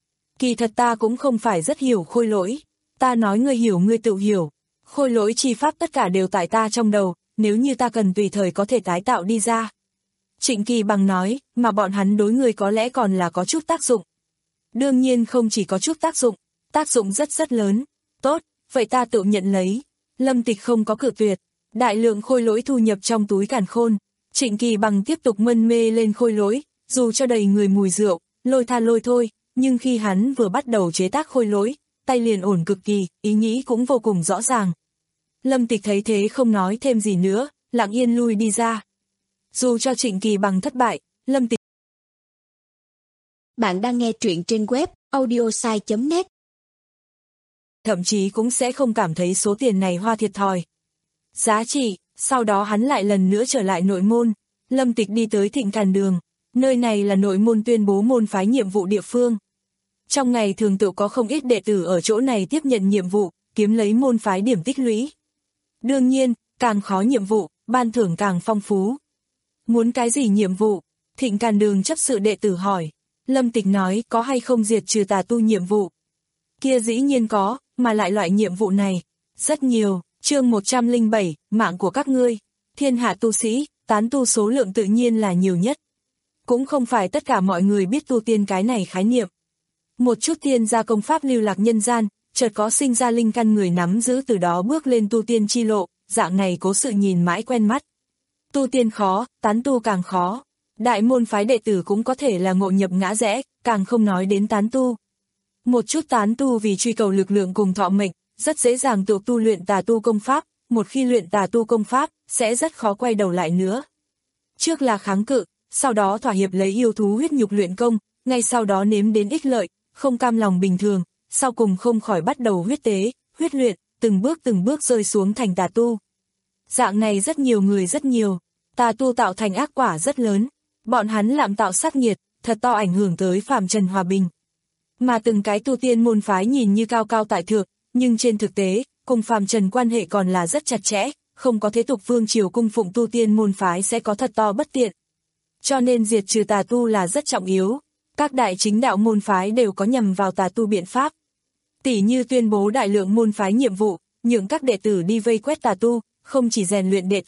Kỳ thật ta cũng không phải rất hiểu khôi lỗi, ta nói ngươi hiểu ngươi tự hiểu. Khôi lỗi chi pháp tất cả đều tại ta trong đầu, nếu như ta cần tùy thời có thể tái tạo đi ra. Trịnh Kỳ Bằng nói, mà bọn hắn đối người có lẽ còn là có chút tác dụng. Đương nhiên không chỉ có chút tác dụng, tác dụng rất rất lớn. Tốt, vậy ta tự nhận lấy. Lâm Tịch không có cự tuyệt. Đại lượng khôi lỗi thu nhập trong túi càn khôn. Trịnh Kỳ Bằng tiếp tục mân mê lên khôi lỗi, dù cho đầy người mùi rượu, lôi tha lôi thôi, nhưng khi hắn vừa bắt đầu chế tác khôi lỗi, tay liền ổn cực kỳ, ý nghĩ cũng vô cùng rõ ràng. Lâm Tịch thấy thế không nói thêm gì nữa, lặng yên lui đi ra. Dù cho Trịnh Kỳ Bằng thất bại, Lâm Tịch. Bạn đang nghe truyện trên web audiosai chấm net. Thậm chí cũng sẽ không cảm thấy số tiền này hoa thiệt thòi. Giá trị, sau đó hắn lại lần nữa trở lại nội môn. Lâm Tịch đi tới Thịnh Càn Đường. Nơi này là nội môn tuyên bố môn phái nhiệm vụ địa phương. Trong ngày thường tự có không ít đệ tử ở chỗ này tiếp nhận nhiệm vụ, kiếm lấy môn phái điểm tích lũy. Đương nhiên, càng khó nhiệm vụ, ban thưởng càng phong phú. Muốn cái gì nhiệm vụ? Thịnh Càn Đường chấp sự đệ tử hỏi. Lâm Tịch nói, có hay không diệt trừ tà tu nhiệm vụ? Kia dĩ nhiên có, mà lại loại nhiệm vụ này. Rất nhiều, chương một trăm lẻ bảy, mạng của các ngươi. Thiên hạ tu sĩ, tán tu số lượng tự nhiên là nhiều nhất. Cũng không phải tất cả mọi người biết tu tiên cái này khái niệm. Một chút tiên gia công pháp lưu lạc nhân gian, chợt có sinh ra linh căn người nắm giữ từ đó bước lên tu tiên chi lộ, dạng này cố sự nhìn mãi quen mắt. Tu tiên khó, tán tu càng khó. Đại môn phái đệ tử cũng có thể là ngộ nhập ngã rẽ, càng không nói đến tán tu. Một chút tán tu vì truy cầu lực lượng cùng thọ mệnh, rất dễ dàng tự tu luyện tà tu công pháp, một khi luyện tà tu công pháp, sẽ rất khó quay đầu lại nữa. Trước là kháng cự, sau đó thỏa hiệp lấy yêu thú huyết nhục luyện công, ngay sau đó nếm đến ích lợi, không cam lòng bình thường, sau cùng không khỏi bắt đầu huyết tế, huyết luyện, từng bước từng bước rơi xuống thành tà tu. Dạng này rất nhiều người rất nhiều, tà tu tạo thành ác quả rất lớn, bọn hắn lạm tạo sát nghiệt, thật to ảnh hưởng tới phàm trần hòa bình. Mà từng cái tu tiên môn phái nhìn như cao cao tại thượng, nhưng trên thực tế, cùng phàm trần quan hệ còn là rất chặt chẽ, không có thế tục vương triều cung phụng tu tiên môn phái sẽ có thật to bất tiện. Cho nên diệt trừ tà tu là rất trọng yếu, các đại chính đạo môn phái đều có nhằm vào tà tu biện pháp. Tỷ như tuyên bố đại lượng môn phái nhiệm vụ, nhượng các đệ tử đi vây quét tà tu, không chỉ rèn luyện đệ tử,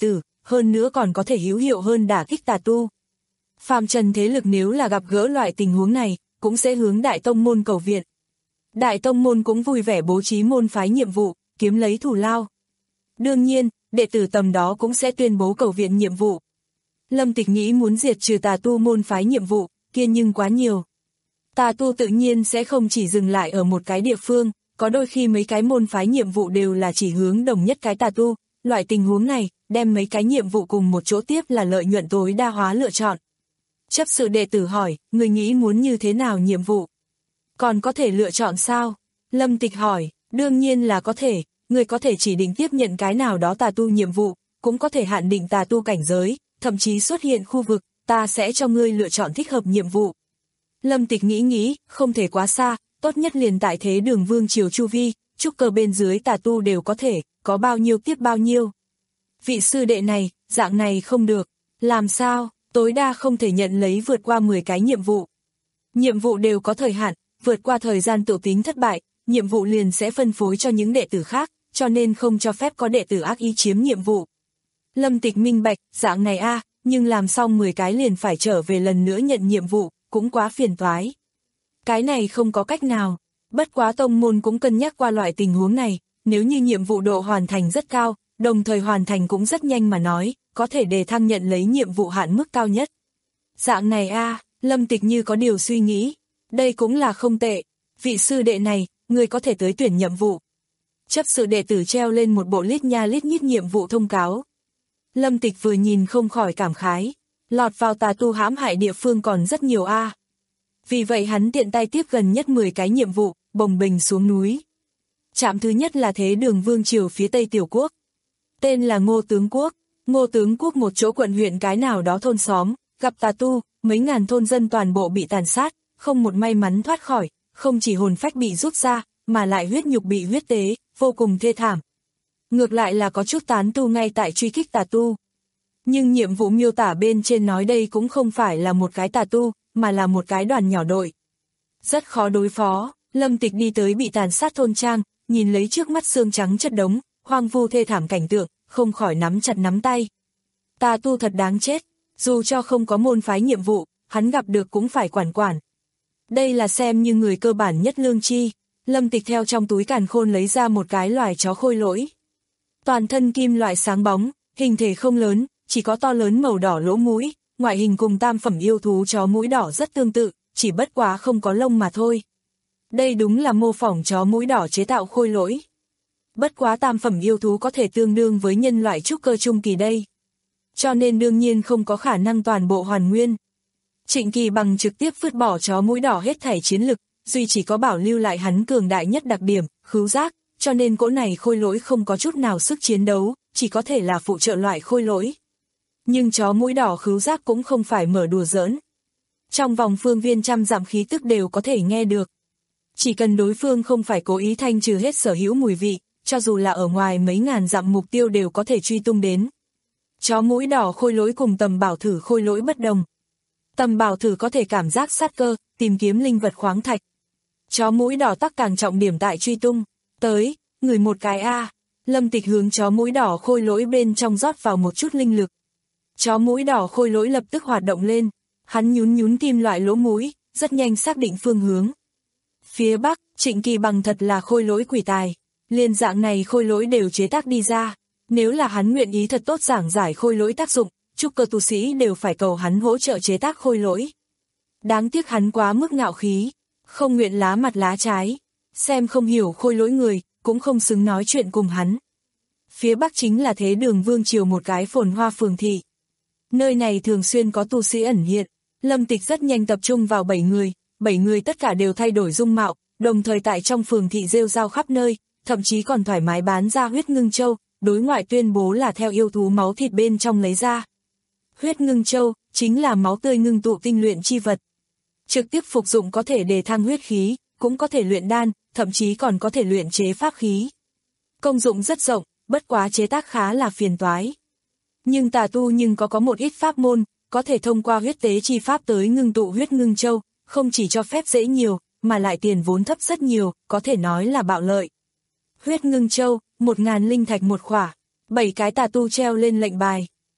hơn nữa còn có thể hữu hiệu hơn đả kích tà tu. Phàm trần thế lực nếu là gặp gỡ loại tình huống này, cũng sẽ hướng Đại Tông Môn cầu viện. Đại Tông Môn cũng vui vẻ bố trí môn phái nhiệm vụ, kiếm lấy thù lao. Đương nhiên, đệ tử tầm đó cũng sẽ tuyên bố cầu viện nhiệm vụ. Lâm Tịch nghĩ muốn diệt trừ tà tu môn phái nhiệm vụ, kia nhưng quá nhiều. Tà tu tự nhiên sẽ không chỉ dừng lại ở một cái địa phương, có đôi khi mấy cái môn phái nhiệm vụ đều là chỉ hướng đồng nhất cái tà tu, loại tình huống này, đem mấy cái nhiệm vụ cùng một chỗ tiếp là lợi nhuận tối đa hóa lựa chọn. Chấp sự đệ tử hỏi, người nghĩ muốn như thế nào nhiệm vụ? Còn có thể lựa chọn sao? Lâm Tịch hỏi, đương nhiên là có thể, người có thể chỉ định tiếp nhận cái nào đó tà tu nhiệm vụ, cũng có thể hạn định tà tu cảnh giới, thậm chí xuất hiện khu vực, ta sẽ cho ngươi lựa chọn thích hợp nhiệm vụ. Lâm Tịch nghĩ nghĩ, không thể quá xa, tốt nhất liền tại thế đường vương triều chu vi, trúc cơ bên dưới tà tu đều có thể, có bao nhiêu tiếp bao nhiêu. Vị sư đệ này, dạng này không được, làm sao, tối đa không thể nhận lấy vượt qua mười cái nhiệm vụ. Nhiệm vụ đều có thời hạn, vượt qua thời gian tự tính thất bại, nhiệm vụ liền sẽ phân phối cho những đệ tử khác, cho nên không cho phép có đệ tử ác ý chiếm nhiệm vụ. Lâm Tịch minh bạch, dạng này a, nhưng làm xong mười cái liền phải trở về lần nữa nhận nhiệm vụ, cũng quá phiền toái. Cái này không có cách nào, bất quá tông môn cũng cân nhắc qua loại tình huống này, nếu như nhiệm vụ độ hoàn thành rất cao, đồng thời hoàn thành cũng rất nhanh mà nói, có thể đề thăng nhận lấy nhiệm vụ hạn mức cao nhất. Dạng này a, Lâm Tịch như có điều suy nghĩ, đây cũng là không tệ, vị sư đệ này, người có thể tới tuyển nhiệm vụ. Chấp sự đệ tử treo lên một bộ lít nha lít nhít nhiệm vụ thông cáo. Lâm Tịch vừa nhìn không khỏi cảm khái, lọt vào tà tu hãm hại địa phương còn rất nhiều a. Vì vậy hắn tiện tay tiếp gần nhất mười cái nhiệm vụ, bồng bềnh xuống núi. Trạm thứ nhất là thế đường vương triều phía tây tiểu quốc. Tên là Ngô Tướng Quốc, Ngô Tướng Quốc một chỗ quận huyện cái nào đó thôn xóm, gặp tà tu, mấy ngàn thôn dân toàn bộ bị tàn sát, không một may mắn thoát khỏi, không chỉ hồn phách bị rút ra, mà lại huyết nhục bị huyết tế, vô cùng thê thảm. Ngược lại là có chút tán tu ngay tại truy kích tà tu. Nhưng nhiệm vụ miêu tả bên trên nói đây cũng không phải là một cái tà tu, mà là một cái đoàn nhỏ đội. Rất khó đối phó, Lâm Tịch đi tới bị tàn sát thôn trang, nhìn lấy trước mắt xương trắng chất đống, hoang vu thê thảm cảnh tượng, không khỏi nắm chặt nắm tay. Tà tu thật đáng chết, dù cho không có môn phái nhiệm vụ, hắn gặp được cũng phải quản quản. Đây là xem như người cơ bản nhất lương chi. Lâm Tịch theo trong túi càn khôn lấy ra một cái loài chó khôi lỗi. Toàn thân kim loại sáng bóng, hình thể không lớn, chỉ có to lớn màu đỏ lỗ mũi, ngoại hình cùng tam phẩm yêu thú chó mũi đỏ rất tương tự, chỉ bất quá không có lông mà thôi. Đây đúng là mô phỏng chó mũi đỏ chế tạo khôi lỗi. Bất quá tam phẩm yêu thú có thể tương đương với nhân loại trúc cơ trung kỳ đây. Cho nên đương nhiên không có khả năng toàn bộ hoàn nguyên. Trịnh Kỳ Bằng trực tiếp vứt bỏ chó mũi đỏ hết thảy chiến lực, duy chỉ có bảo lưu lại hắn cường đại nhất đặc điểm, khứu giác, cho nên cỗ này khôi lỗi không có chút nào sức chiến đấu, chỉ có thể là phụ trợ loại khôi lỗi. Nhưng chó mũi đỏ khứu giác cũng không phải mở đùa giỡn. Trong vòng phương viên trăm dặm khí tức đều có thể nghe được. Chỉ cần đối phương không phải cố ý thanh trừ hết sở hữu mùi vị, cho dù là ở ngoài mấy ngàn dặm mục tiêu đều có thể truy tung đến. Chó mũi đỏ khôi lỗi cùng tầm bảo thử khôi lỗi bất đồng. Tầm bảo thử có thể cảm giác sát cơ, tìm kiếm linh vật khoáng thạch. Chó mũi đỏ tắc càng trọng điểm tại truy tung. Tới, người một cái a. Lâm Tịch hướng chó mũi đỏ khôi lỗi bên trong rót vào một chút linh lực. Chó mũi đỏ khôi lỗi lập tức hoạt động lên. Hắn nhún nhún kim loại lỗ mũi, rất nhanh xác định phương hướng. Phía bắc, Trịnh Kỳ Bằng thật là khôi lỗi quỷ tài. Liên dạng này khôi lỗi đều chế tác đi ra. Nếu là hắn nguyện ý thật tốt giảng giải khôi lỗi tác dụng, trúc cơ tu sĩ đều phải cầu hắn hỗ trợ chế tác khôi lỗi. Đáng tiếc hắn quá mức ngạo khí, không nguyện lá mặt lá trái, xem không hiểu khôi lỗi người, cũng không xứng nói chuyện cùng hắn. Phía bắc chính là thế đường vương triều một cái phồn hoa phường thị. Nơi này thường xuyên có tu sĩ ẩn hiện, Lâm Tịch rất nhanh tập trung vào bảy người, bảy người tất cả đều thay đổi dung mạo, đồng thời tại trong phường thị rêu rao khắp nơi, thậm chí còn thoải mái bán ra huyết ngưng châu, đối ngoại tuyên bố là theo yêu thú máu thịt bên trong lấy ra. Huyết ngưng châu, chính là máu tươi ngưng tụ tinh luyện chi vật. Trực tiếp phục dụng có thể đề thăng huyết khí, cũng có thể luyện đan, thậm chí còn có thể luyện chế pháp khí. Công dụng rất rộng, bất quá chế tác khá là phiền toái. Nhưng tà tu nhưng có có một ít pháp môn, có thể thông qua huyết tế chi pháp tới ngưng tụ huyết ngưng châu, không chỉ cho phép dễ nhiều, mà lại tiền vốn thấp rất nhiều, có thể nói là bạo lợi. Huyết ngưng châu, một ngàn linh thạch một khỏa, bảy cái tà tu treo lên lệnh bài.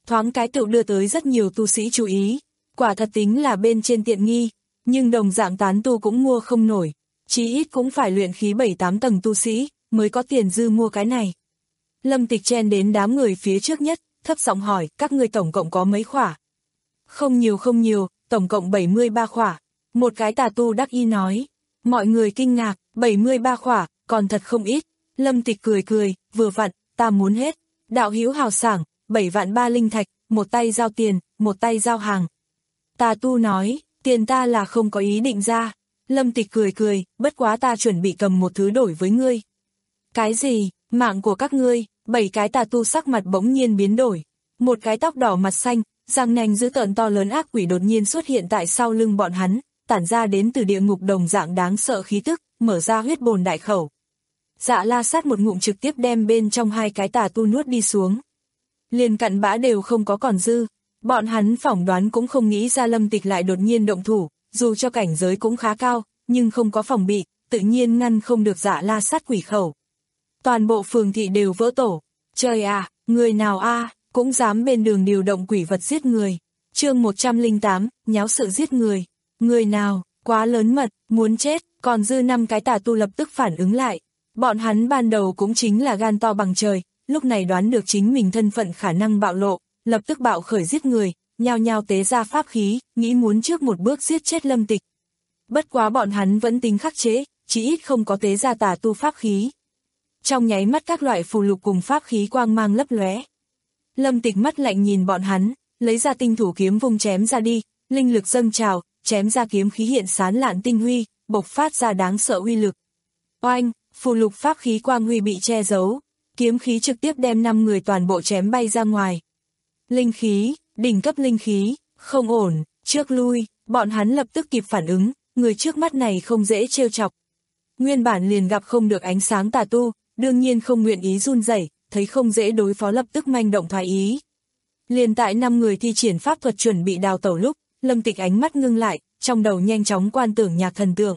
thoáng cái tựu đưa tới rất nhiều tu sĩ chú ý, quả thật tính là bên trên tiện nghi, nhưng đồng dạng tán tu cũng mua không nổi, chí ít cũng phải luyện khí bảy tám tầng tu sĩ, mới có tiền dư mua cái này. Lâm Tịch chen đến đám người phía trước nhất, thấp giọng hỏi, các ngươi tổng cộng có mấy khỏa? Không nhiều không nhiều, tổng cộng bảy mươi ba khỏa. Một cái tà tu đắc y nói. Mọi người kinh ngạc, bảy mươi ba khỏa, còn thật không ít. Lâm Tịch cười cười, vừa vặn, ta muốn hết. Đạo hữu hào sảng, bảy vạn ba linh thạch, một tay giao tiền, một tay giao hàng. Tà tu nói, tiền ta là không có ý định ra. Lâm Tịch cười cười, bất quá ta chuẩn bị cầm một thứ đổi với ngươi. Cái gì, mạng của các ngươi? Bảy cái tà tu sắc mặt bỗng nhiên biến đổi. Một cái tóc đỏ mặt xanh, răng nanh dữ tợn to lớn ác quỷ đột nhiên xuất hiện tại sau lưng bọn hắn, tản ra đến từ địa ngục đồng dạng đáng sợ khí tức, mở ra huyết bồn đại khẩu. Dạ La Sát một ngụm trực tiếp đem bên trong hai cái tà tu nuốt đi xuống. Liền cặn bã đều không có còn dư, bọn hắn phỏng đoán cũng không nghĩ ra Lâm Tịch lại đột nhiên động thủ, dù cho cảnh giới cũng khá cao, nhưng không có phòng bị, tự nhiên ngăn không được Dạ La Sát quỷ khẩu. Toàn bộ phường thị đều vỡ tổ. Trời à, người nào a cũng dám bên đường điều động quỷ vật giết người. Chương một trăm lẻ tám, nháo sự giết người. Người nào, quá lớn mật, muốn chết, còn dư năm cái tà tu lập tức phản ứng lại. Bọn hắn ban đầu cũng chính là gan to bằng trời, lúc này đoán được chính mình thân phận khả năng bạo lộ, lập tức bạo khởi giết người, nhao nhao tế ra pháp khí, nghĩ muốn trước một bước giết chết Lâm Tịch. Bất quá bọn hắn vẫn tính khắc chế, chỉ ít không có tế ra tà tu pháp khí. Trong nháy mắt các loại phù lục cùng pháp khí quang mang lấp lóe. Lâm Tịch mắt lạnh nhìn bọn hắn, lấy ra tinh thủ kiếm vung chém ra đi, linh lực dâng trào, chém ra kiếm khí hiện sán lạn tinh huy, bộc phát ra đáng sợ uy lực. Oanh, phù lục pháp khí quang huy bị che giấu, kiếm khí trực tiếp đem năm người toàn bộ chém bay ra ngoài. Linh khí, đỉnh cấp linh khí, không ổn, trước lui, bọn hắn lập tức kịp phản ứng, người trước mắt này không dễ trêu chọc. Nguyên bản liền gặp không được ánh sáng tà tu, đương nhiên không nguyện ý run rẩy, thấy không dễ đối phó lập tức manh động thoái ý. Liền tại năm người thi triển pháp thuật chuẩn bị đào tẩu lúc, Lâm Tịch ánh mắt ngưng lại, trong đầu nhanh chóng quan tưởng nhạc thần tượng.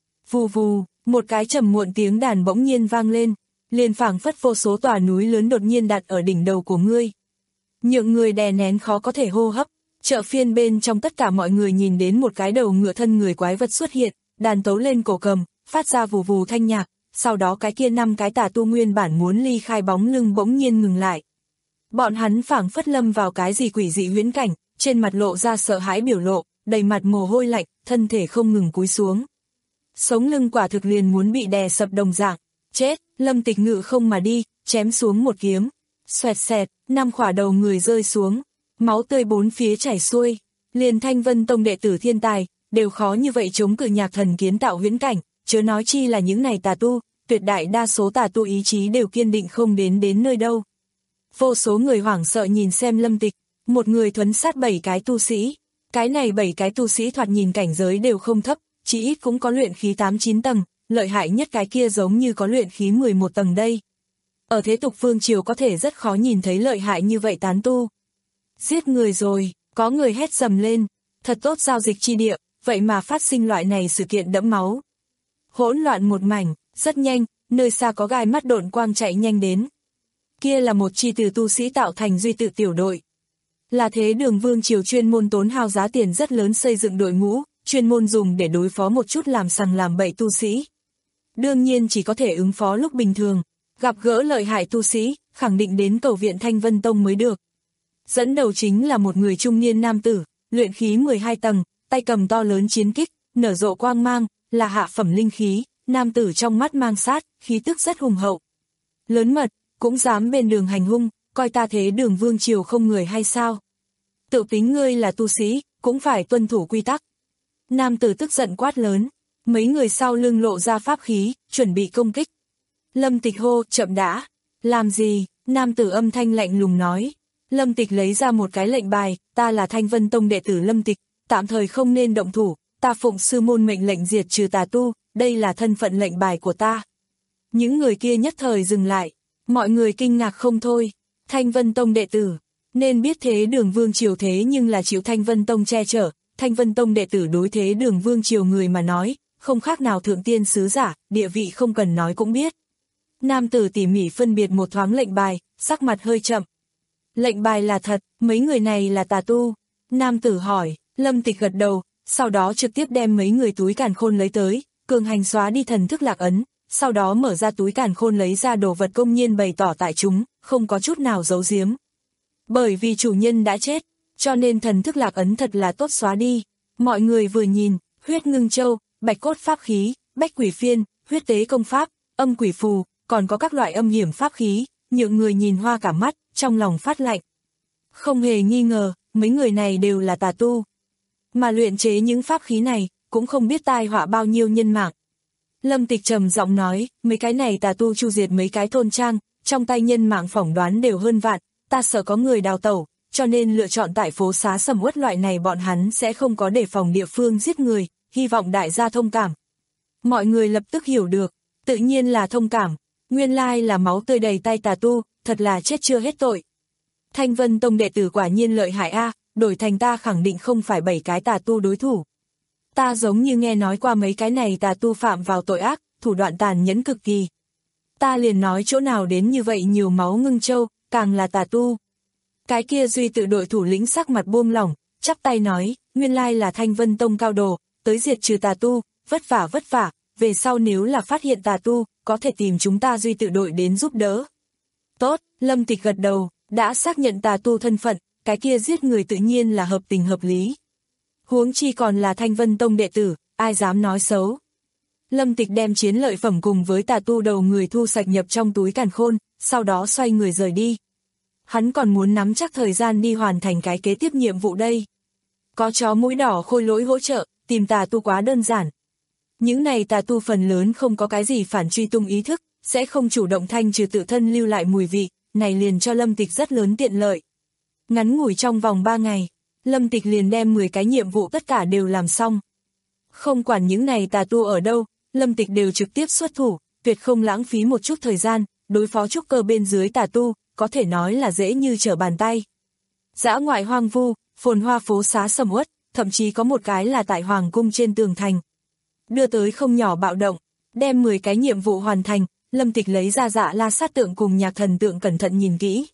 Vù vù, một cái trầm muộn tiếng đàn bỗng nhiên vang lên, liền phảng phất vô số tòa núi lớn đột nhiên đặt ở đỉnh đầu của ngươi. Nhượng người đè nén khó có thể hô hấp, chợ phiên bên trong tất cả mọi người nhìn đến một cái đầu ngựa thân người quái vật xuất hiện, đàn tấu lên cổ cầm, phát ra vù vù thanh nhạc. Sau đó cái kia năm cái tà tu nguyên bản muốn ly khai bóng lưng bỗng nhiên ngừng lại. Bọn hắn phảng phất lâm vào cái gì quỷ dị huyễn cảnh, trên mặt lộ ra sợ hãi biểu lộ, đầy mặt mồ hôi lạnh, thân thể không ngừng cúi xuống. Sống lưng quả thực liền muốn bị đè sập đồng dạng. Chết, Lâm Tịch ngự không mà đi, chém xuống một kiếm. Xoẹt xẹt, năm khỏa đầu người rơi xuống, máu tươi bốn phía chảy xuôi. Liền Thanh Vân Tông đệ tử thiên tài, đều khó như vậy chống cự nhạc thần kiến tạo huyễn cảnh, chớ nói chi là những này tà tu. Tuyệt đại đa số tà tu ý chí đều kiên định không đến đến nơi đâu. Vô số người hoảng sợ nhìn xem Lâm Tịch, một người thuấn sát bảy cái tu sĩ. Cái này bảy cái tu sĩ thoạt nhìn cảnh giới đều không thấp, chỉ ít cũng có luyện khí tám chín tầng, lợi hại nhất cái kia giống như có luyện khí mười một tầng đây. Ở thế tục vương triều có thể rất khó nhìn thấy lợi hại như vậy tán tu. Giết người rồi, có người hét dầm lên, thật tốt giao dịch chi địa, vậy mà phát sinh loại này sự kiện đẫm máu. Hỗn loạn một mảnh. Rất nhanh, nơi xa có gai mắt độn quang chạy nhanh đến. Kia là một chi từ tu sĩ tạo thành duy tự tiểu đội. Là thế đường vương triều chuyên môn tốn hao giá tiền rất lớn xây dựng đội ngũ, chuyên môn dùng để đối phó một chút làm sằng làm bậy tu sĩ. Đương nhiên chỉ có thể ứng phó lúc bình thường, gặp gỡ lợi hại tu sĩ, khẳng định đến cầu viện Thanh Vân Tông mới được. Dẫn đầu chính là một người trung niên nam tử, luyện khí mười hai tầng, tay cầm to lớn chiến kích, nở rộ quang mang, là hạ phẩm linh khí. Nam tử trong mắt mang sát, khí tức rất hùng hậu. Lớn mật, cũng dám bên đường hành hung, coi ta thế đường vương triều không người hay sao? Tự tính ngươi là tu sĩ, cũng phải tuân thủ quy tắc. Nam tử tức giận quát lớn, mấy người sau lưng lộ ra pháp khí, chuẩn bị công kích. Lâm Tịch hô, chậm đã. Làm gì? Nam tử âm thanh lạnh lùng nói. Lâm Tịch lấy ra một cái lệnh bài, ta là Thanh Vân Tông đệ tử Lâm Tịch, tạm thời không nên động thủ, ta phụng sư môn mệnh lệnh diệt trừ tà tu. Đây là thân phận lệnh bài của ta. Những người kia nhất thời dừng lại, mọi người kinh ngạc không thôi. Thanh Vân Tông đệ tử, nên biết thế đường vương triều thế nhưng là chịu Thanh Vân Tông che chở. Thanh Vân Tông đệ tử đối thế đường vương triều người mà nói, không khác nào thượng tiên sứ giả, địa vị không cần nói cũng biết. Nam tử tỉ mỉ phân biệt một thoáng lệnh bài, sắc mặt hơi chậm. Lệnh bài là thật, mấy người này là tà tu. Nam tử hỏi, Lâm Tịch gật đầu, sau đó trực tiếp đem mấy người túi càn khôn lấy tới, cường hành xóa đi thần thức lạc ấn, sau đó mở ra túi càn khôn lấy ra đồ vật công nhiên bày tỏ tại chúng, không có chút nào giấu giếm. Bởi vì chủ nhân đã chết, cho nên thần thức lạc ấn thật là tốt xóa đi. Mọi người vừa nhìn, huyết ngưng châu, bạch cốt pháp khí, bách quỷ phiên, huyết tế công pháp, âm quỷ phù, còn có các loại âm hiểm pháp khí, nhượng người nhìn hoa cả mắt, trong lòng phát lạnh. Không hề nghi ngờ, mấy người này đều là tà tu. Mà luyện chế những pháp khí này, cũng không biết tai họa bao nhiêu nhân mạng. Lâm Tịch trầm giọng nói, mấy cái này tà tu chu diệt mấy cái thôn trang, trong tay nhân mạng phỏng đoán đều hơn vạn, ta sợ có người đào tẩu, cho nên lựa chọn tại phố xá sầm uất loại này bọn hắn sẽ không có đề phòng địa phương giết người, hy vọng đại gia thông cảm. Mọi người lập tức hiểu được, tự nhiên là thông cảm, nguyên lai là máu tươi đầy tay tà tu, thật là chết chưa hết tội. Thanh Vân Tông đệ tử quả nhiên lợi hại a, đổi thành ta khẳng định không phải bảy cái tà tu đối thủ. Ta giống như nghe nói qua mấy cái này tà tu phạm vào tội ác, thủ đoạn tàn nhẫn cực kỳ. Ta liền nói chỗ nào đến như vậy nhiều máu ngưng châu, càng là tà tu. Cái kia duy tự đội thủ lĩnh sắc mặt buông lỏng, chắp tay nói, nguyên lai là Thanh Vân Tông cao đồ, tới diệt trừ tà tu, vất vả vất vả, về sau nếu là phát hiện tà tu, có thể tìm chúng ta duy tự đội đến giúp đỡ. Tốt, Lâm Tịch gật đầu, đã xác nhận tà tu thân phận, cái kia giết người tự nhiên là hợp tình hợp lý. Huống chi còn là Thanh Vân Tông đệ tử, ai dám nói xấu. Lâm Tịch đem chiến lợi phẩm cùng với tà tu đầu người thu sạch nhập trong túi càn khôn, sau đó xoay người rời đi. Hắn còn muốn nắm chắc thời gian đi hoàn thành cái kế tiếp nhiệm vụ đây. Có chó mũi đỏ khôi lỗi hỗ trợ, tìm tà tu quá đơn giản. Những này tà tu phần lớn không có cái gì phản truy tung ý thức, sẽ không chủ động thanh trừ tự thân lưu lại mùi vị, này liền cho Lâm Tịch rất lớn tiện lợi. Ngắn ngủi trong vòng ba ngày, Lâm Tịch liền đem mười cái nhiệm vụ tất cả đều làm xong. Không quản những này tà tu ở đâu, Lâm Tịch đều trực tiếp xuất thủ, tuyệt không lãng phí một chút thời gian, đối phó trúc cơ bên dưới tà tu, có thể nói là dễ như trở bàn tay. Dã ngoại hoang vu, phồn hoa phố xá sầm uất, thậm chí có một cái là tại hoàng cung trên tường thành. Đưa tới không nhỏ bạo động, đem mười cái nhiệm vụ hoàn thành, Lâm Tịch lấy ra Dạ La Sát tượng cùng Nhạc Thần tượng cẩn thận nhìn kỹ.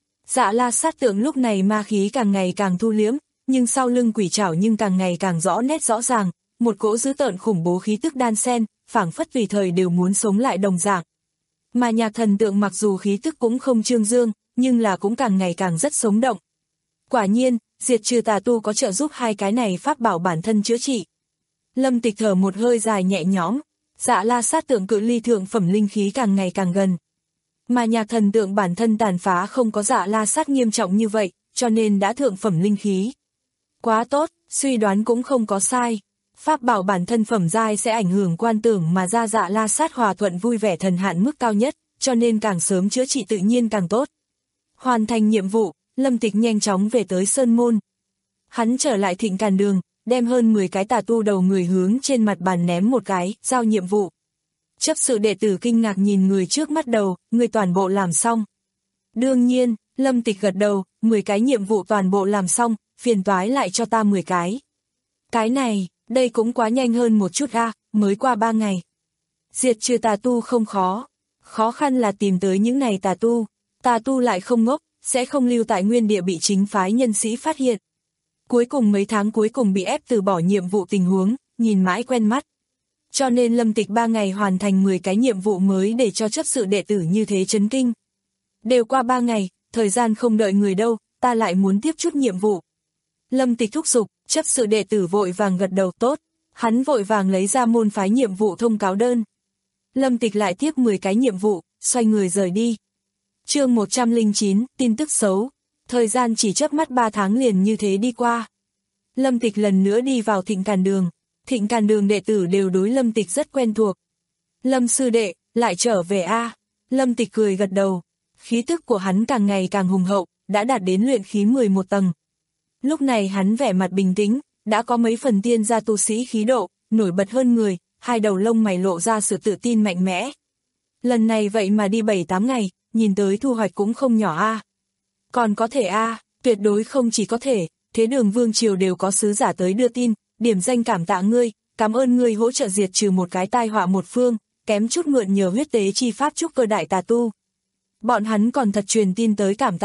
Dạ La Sát tượng lúc này ma khí càng ngày càng thu liếm, nhưng sau lưng quỷ trảo nhưng càng ngày càng rõ nét rõ ràng, một cỗ dữ tợn khủng bố khí tức đan xen, phảng phất tùy thời đều muốn sống lại đồng dạng. Mà Nhạc Thần tượng mặc dù khí tức cũng không trương dương, nhưng là cũng càng ngày càng rất sống động. Quả nhiên, diệt trừ tà tu có trợ giúp hai cái này pháp bảo bản thân chữa trị. Lâm Tịch thở một hơi dài nhẹ nhõm, Dạ La Sát tượng cự ly thượng phẩm linh khí càng ngày càng gần. Mà Nhạc Thần tượng bản thân tàn phá không có Dạ La Sát nghiêm trọng như vậy, cho nên đã thượng phẩm linh khí. Quá tốt, suy đoán cũng không có sai. Pháp bảo bản thân phẩm giai sẽ ảnh hưởng quan tưởng mà ra Dạ La Sát hòa thuận vui vẻ thần hạn mức cao nhất, cho nên càng sớm chữa trị tự nhiên càng tốt. Hoàn thành nhiệm vụ, Lâm Tịch nhanh chóng về tới Sơn Môn. Hắn trở lại Thịnh Càn Đường, đem hơn mười cái tà tu đầu người hướng trên mặt bàn ném một cái, giao nhiệm vụ. Chấp sự đệ tử kinh ngạc nhìn người trước mắt đầu, người toàn bộ làm xong. Đương nhiên, Lâm Tịch gật đầu, mười cái nhiệm vụ toàn bộ làm xong, phiền toái lại cho ta mười cái. Cái này, đây cũng quá nhanh hơn một chút a, à, mới qua ba ngày. Diệt trừ tà tu không khó, khó khăn là tìm tới những này tà tu, tà tu lại không ngốc, sẽ không lưu tại nguyên địa bị chính phái nhân sĩ phát hiện. Cuối cùng mấy tháng cuối cùng bị ép từ bỏ nhiệm vụ tình huống, nhìn mãi quen mắt. Cho nên Lâm Tịch ba ngày hoàn thành mười cái nhiệm vụ mới để cho chấp sự đệ tử như thế chấn kinh. Đều qua ba ngày, thời gian không đợi người đâu, ta lại muốn tiếp chút nhiệm vụ. Lâm Tịch thúc giục, chấp sự đệ tử vội vàng gật đầu tốt, hắn vội vàng lấy ra môn phái nhiệm vụ thông cáo đơn. Lâm Tịch lại tiếp mười cái nhiệm vụ, xoay người rời đi. Chương một trăm lẻ chín, tin tức xấu. Thời gian chỉ chớp mắt ba tháng liền như thế đi qua. Lâm Tịch lần nữa đi vào Thịnh Càn Đường. Thịnh Càn Đường đệ tử đều đối Lâm Tịch rất quen thuộc. Lâm sư đệ, lại trở về a à? Lâm Tịch cười gật đầu. Khí tức của hắn càng ngày càng hùng hậu, đã đạt đến luyện khí mười một tầng. Lúc này hắn vẻ mặt bình tĩnh, đã có mấy phần tiên gia tu sĩ khí độ, nổi bật hơn người, hai đầu lông mày lộ ra sự tự tin mạnh mẽ. Lần này vậy mà đi bảy tám ngày, nhìn tới thu hoạch cũng không nhỏ a. À. Còn có thể a, à, tuyệt đối không chỉ có thể, thế đường vương triều đều có sứ giả tới đưa tin, điểm danh cảm tạ ngươi, cảm ơn ngươi hỗ trợ diệt trừ một cái tai họa một phương, kém chút mượn nhờ huyết tế chi pháp trúc cơ đại tà tu. Bọn hắn còn thật truyền tin tới cảm tạ,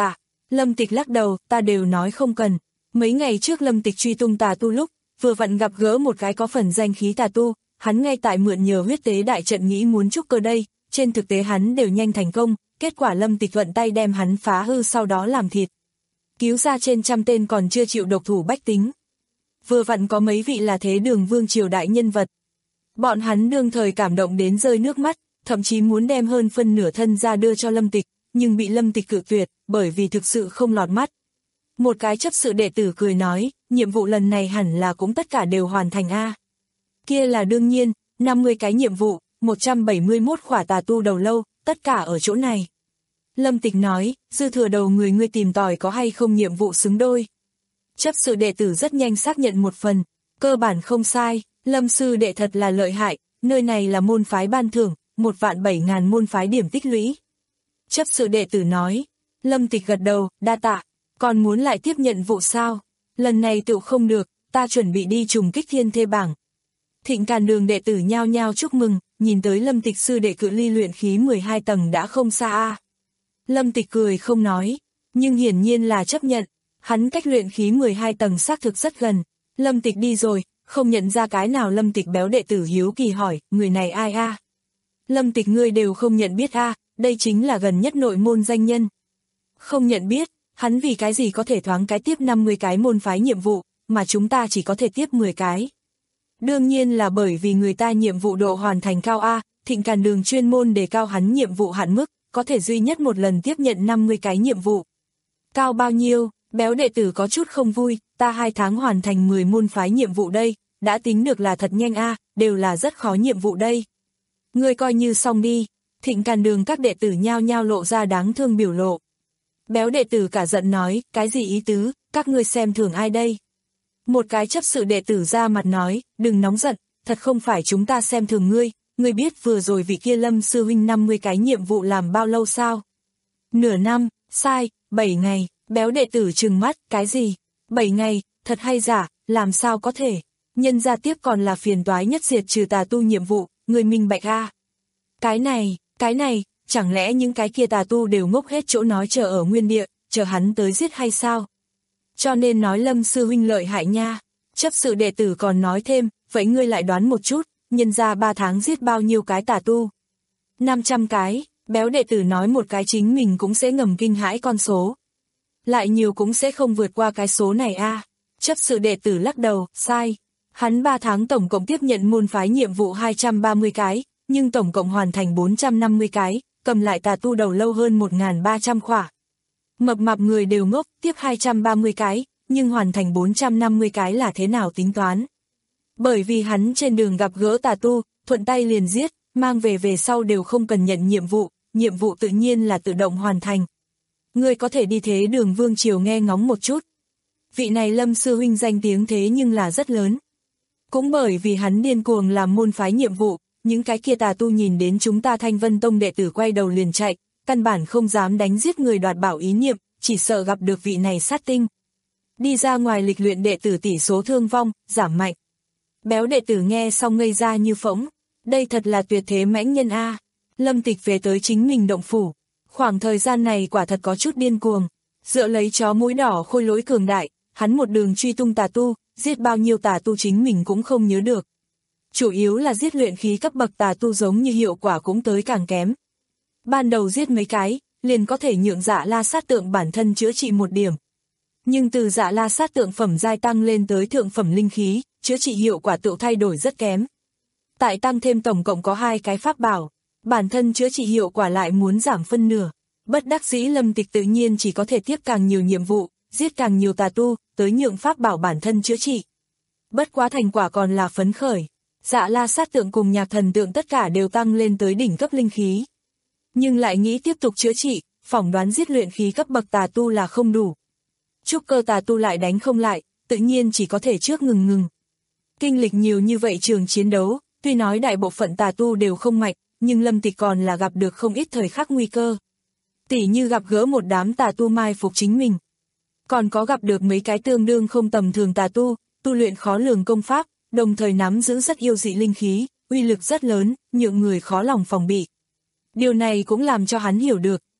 Lâm Tịch lắc đầu, ta đều nói không cần. Mấy ngày trước Lâm Tịch truy tung tà tu lúc, vừa vặn gặp gỡ một cái có phần danh khí tà tu, hắn ngay tại mượn nhờ huyết tế đại trận nghĩ muốn trúc cơ đây, trên thực tế hắn đều nhanh thành công, kết quả Lâm Tịch thuận tay đem hắn phá hư sau đó làm thịt. Cứu ra trên trăm tên còn chưa chịu độc thủ bách tính. Vừa vặn có mấy vị là thế đường vương triều đại nhân vật. Bọn hắn đương thời cảm động đến rơi nước mắt, thậm chí muốn đem hơn phân nửa thân ra đưa cho Lâm Tịch, nhưng bị Lâm Tịch cự tuyệt, bởi vì thực sự không lọt mắt. Một cái chấp sự đệ tử cười nói, nhiệm vụ lần này hẳn là cũng tất cả đều hoàn thành a. Kia là đương nhiên, năm mươi cái nhiệm vụ, một trăm bảy mươi mốt khỏa tà tu đầu lâu, tất cả ở chỗ này. Lâm Tịch nói, dư thừa đầu người ngươi tìm tòi có hay không nhiệm vụ xứng đôi. Chấp sự đệ tử rất nhanh xác nhận một phần, cơ bản không sai, Lâm sư đệ thật là lợi hại, nơi này là môn phái ban thưởng, một vạn bảy ngàn môn phái điểm tích lũy. Chấp sự đệ tử nói, Lâm Tịch gật đầu, đa tạ, còn muốn lại tiếp nhận vụ sao? Lần này tự không được, ta chuẩn bị đi trùng kích thiên thê bảng. Thịnh Càn Đường đệ tử nhao nhao chúc mừng, nhìn tới Lâm Tịch sư đệ cự ly luyện khí mười hai tầng đã không xa a. Lâm Tịch cười không nói, nhưng hiển nhiên là chấp nhận, hắn cách luyện khí mười hai tầng xác thực rất gần. Lâm Tịch đi rồi, không nhận ra cái nào. Lâm Tịch béo đệ tử hiếu kỳ hỏi, người này ai a? Lâm Tịch ngươi đều không nhận biết a, đây chính là gần nhất nội môn danh nhân. Không nhận biết, hắn vì cái gì có thể thoáng cái tiếp năm mươi cái môn phái nhiệm vụ, mà chúng ta chỉ có thể tiếp mười cái. Đương nhiên là bởi vì người ta nhiệm vụ độ hoàn thành cao a, Thịnh Càn Đường chuyên môn đề cao hắn nhiệm vụ hạn mức, có thể duy nhất một lần tiếp nhận năm mươi cái nhiệm vụ. Cao bao nhiêu? Béo đệ tử có chút không vui, ta hai tháng hoàn thành mười môn phái nhiệm vụ đây, đã tính được là thật nhanh a, đều là rất khó nhiệm vụ đây. Ngươi coi như xong đi. Thịnh Càn Đường các đệ tử nhao nhao lộ ra đáng thương biểu lộ. Béo đệ tử cả giận nói, cái gì ý tứ, các ngươi xem thường ai đây? Một cái chấp sự đệ tử ra mặt nói, đừng nóng giận, thật không phải chúng ta xem thường ngươi, ngươi biết vừa rồi vị kia Lâm sư huynh năm mươi cái nhiệm vụ làm bao lâu sao? Nửa năm, sai, bảy ngày, béo đệ tử trừng mắt, cái gì? bảy ngày, thật hay giả, làm sao có thể? Nhân ra tiếp còn là phiền toái nhất diệt trừ tà tu nhiệm vụ, người minh bạch a. Cái này, cái này, chẳng lẽ những cái kia tà tu đều ngốc hết chỗ nói chờ ở nguyên địa, chờ hắn tới giết hay sao? Cho nên nói Lâm sư huynh lợi hại nha. Chấp sự đệ tử còn nói thêm, vậy ngươi lại đoán một chút, nhân ra ba tháng giết bao nhiêu cái tà tu? năm trăm cái, béo đệ tử nói một cái chính mình cũng sẽ ngầm kinh hãi con số. Lại nhiều cũng sẽ không vượt qua cái số này a. Chấp sự đệ tử lắc đầu, sai. Hắn ba tháng tổng cộng tiếp nhận môn phái nhiệm vụ hai trăm ba mươi cái, nhưng tổng cộng hoàn thành bốn trăm năm mươi cái, cầm lại tà tu đầu lâu hơn một nghìn ba trăm khỏa. Mập mạp người đều ngốc, tiếp hai trăm ba mươi cái, nhưng hoàn thành bốn trăm năm mươi cái là thế nào tính toán? Bởi vì hắn trên đường gặp gỡ tà tu, thuận tay liền giết, mang về về sau đều không cần nhận nhiệm vụ, nhiệm vụ tự nhiên là tự động hoàn thành. Ngươi có thể đi thế đường vương triều nghe ngóng một chút. Vị này Lâm sư huynh danh tiếng thế nhưng là rất lớn. Cũng bởi vì hắn điên cuồng làm môn phái nhiệm vụ, những cái kia tà tu nhìn đến chúng ta Thanh Vân Tông đệ tử quay đầu liền chạy, căn bản không dám đánh giết người đoạt bảo ý niệm, chỉ sợ gặp được vị này sát tinh. Đi ra ngoài lịch luyện đệ tử tỷ số thương vong, giảm mạnh. Béo đệ tử nghe xong ngây ra như phỗng, đây thật là tuyệt thế mãnh nhân a. Lâm Tịch về tới chính mình động phủ, khoảng thời gian này quả thật có chút điên cuồng, dựa lấy chó mũi đỏ khôi lỗi cường đại, hắn một đường truy tung tà tu, giết bao nhiêu tà tu chính mình cũng không nhớ được. Chủ yếu là giết luyện khí cấp bậc tà tu giống như hiệu quả cũng tới càng kém. Ban đầu giết mấy cái, liền có thể nhượng Dạ La sát tượng bản thân chữa trị một điểm. Nhưng từ Dạ La sát tượng phẩm giai tăng lên tới thượng phẩm linh khí, chữa trị hiệu quả tự thay đổi rất kém. Tại tăng thêm tổng cộng có hai cái pháp bảo, bản thân chữa trị hiệu quả lại muốn giảm phân nửa. Bất đắc dĩ Lâm Tịch tự nhiên chỉ có thể tiếp càng nhiều nhiệm vụ, giết càng nhiều tà tu, tới nhượng pháp bảo bản thân chữa trị. Bất quá thành quả còn là phấn khởi. Dạ La sát tượng cùng Nhạc Thần tượng tất cả đều tăng lên tới đỉnh cấp linh khí. Nhưng lại nghĩ tiếp tục chữa trị, phỏng đoán giết luyện khí cấp bậc tà tu là không đủ. Trúc cơ tà tu lại đánh không lại, tự nhiên chỉ có thể trước ngừng ngừng. Kinh lịch nhiều như vậy trường chiến đấu, tuy nói đại bộ phận tà tu đều không mạnh, nhưng Lâm Tịch còn là gặp được không ít thời khắc nguy cơ. Tỉ như gặp gỡ một đám tà tu mai phục chính mình. Còn có gặp được mấy cái tương đương không tầm thường tà tu, tu luyện khó lường công pháp, đồng thời nắm giữ rất yêu dị linh khí, uy lực rất lớn, nhượng người khó lòng phòng bị. Điều này cũng làm cho hắn hiểu được,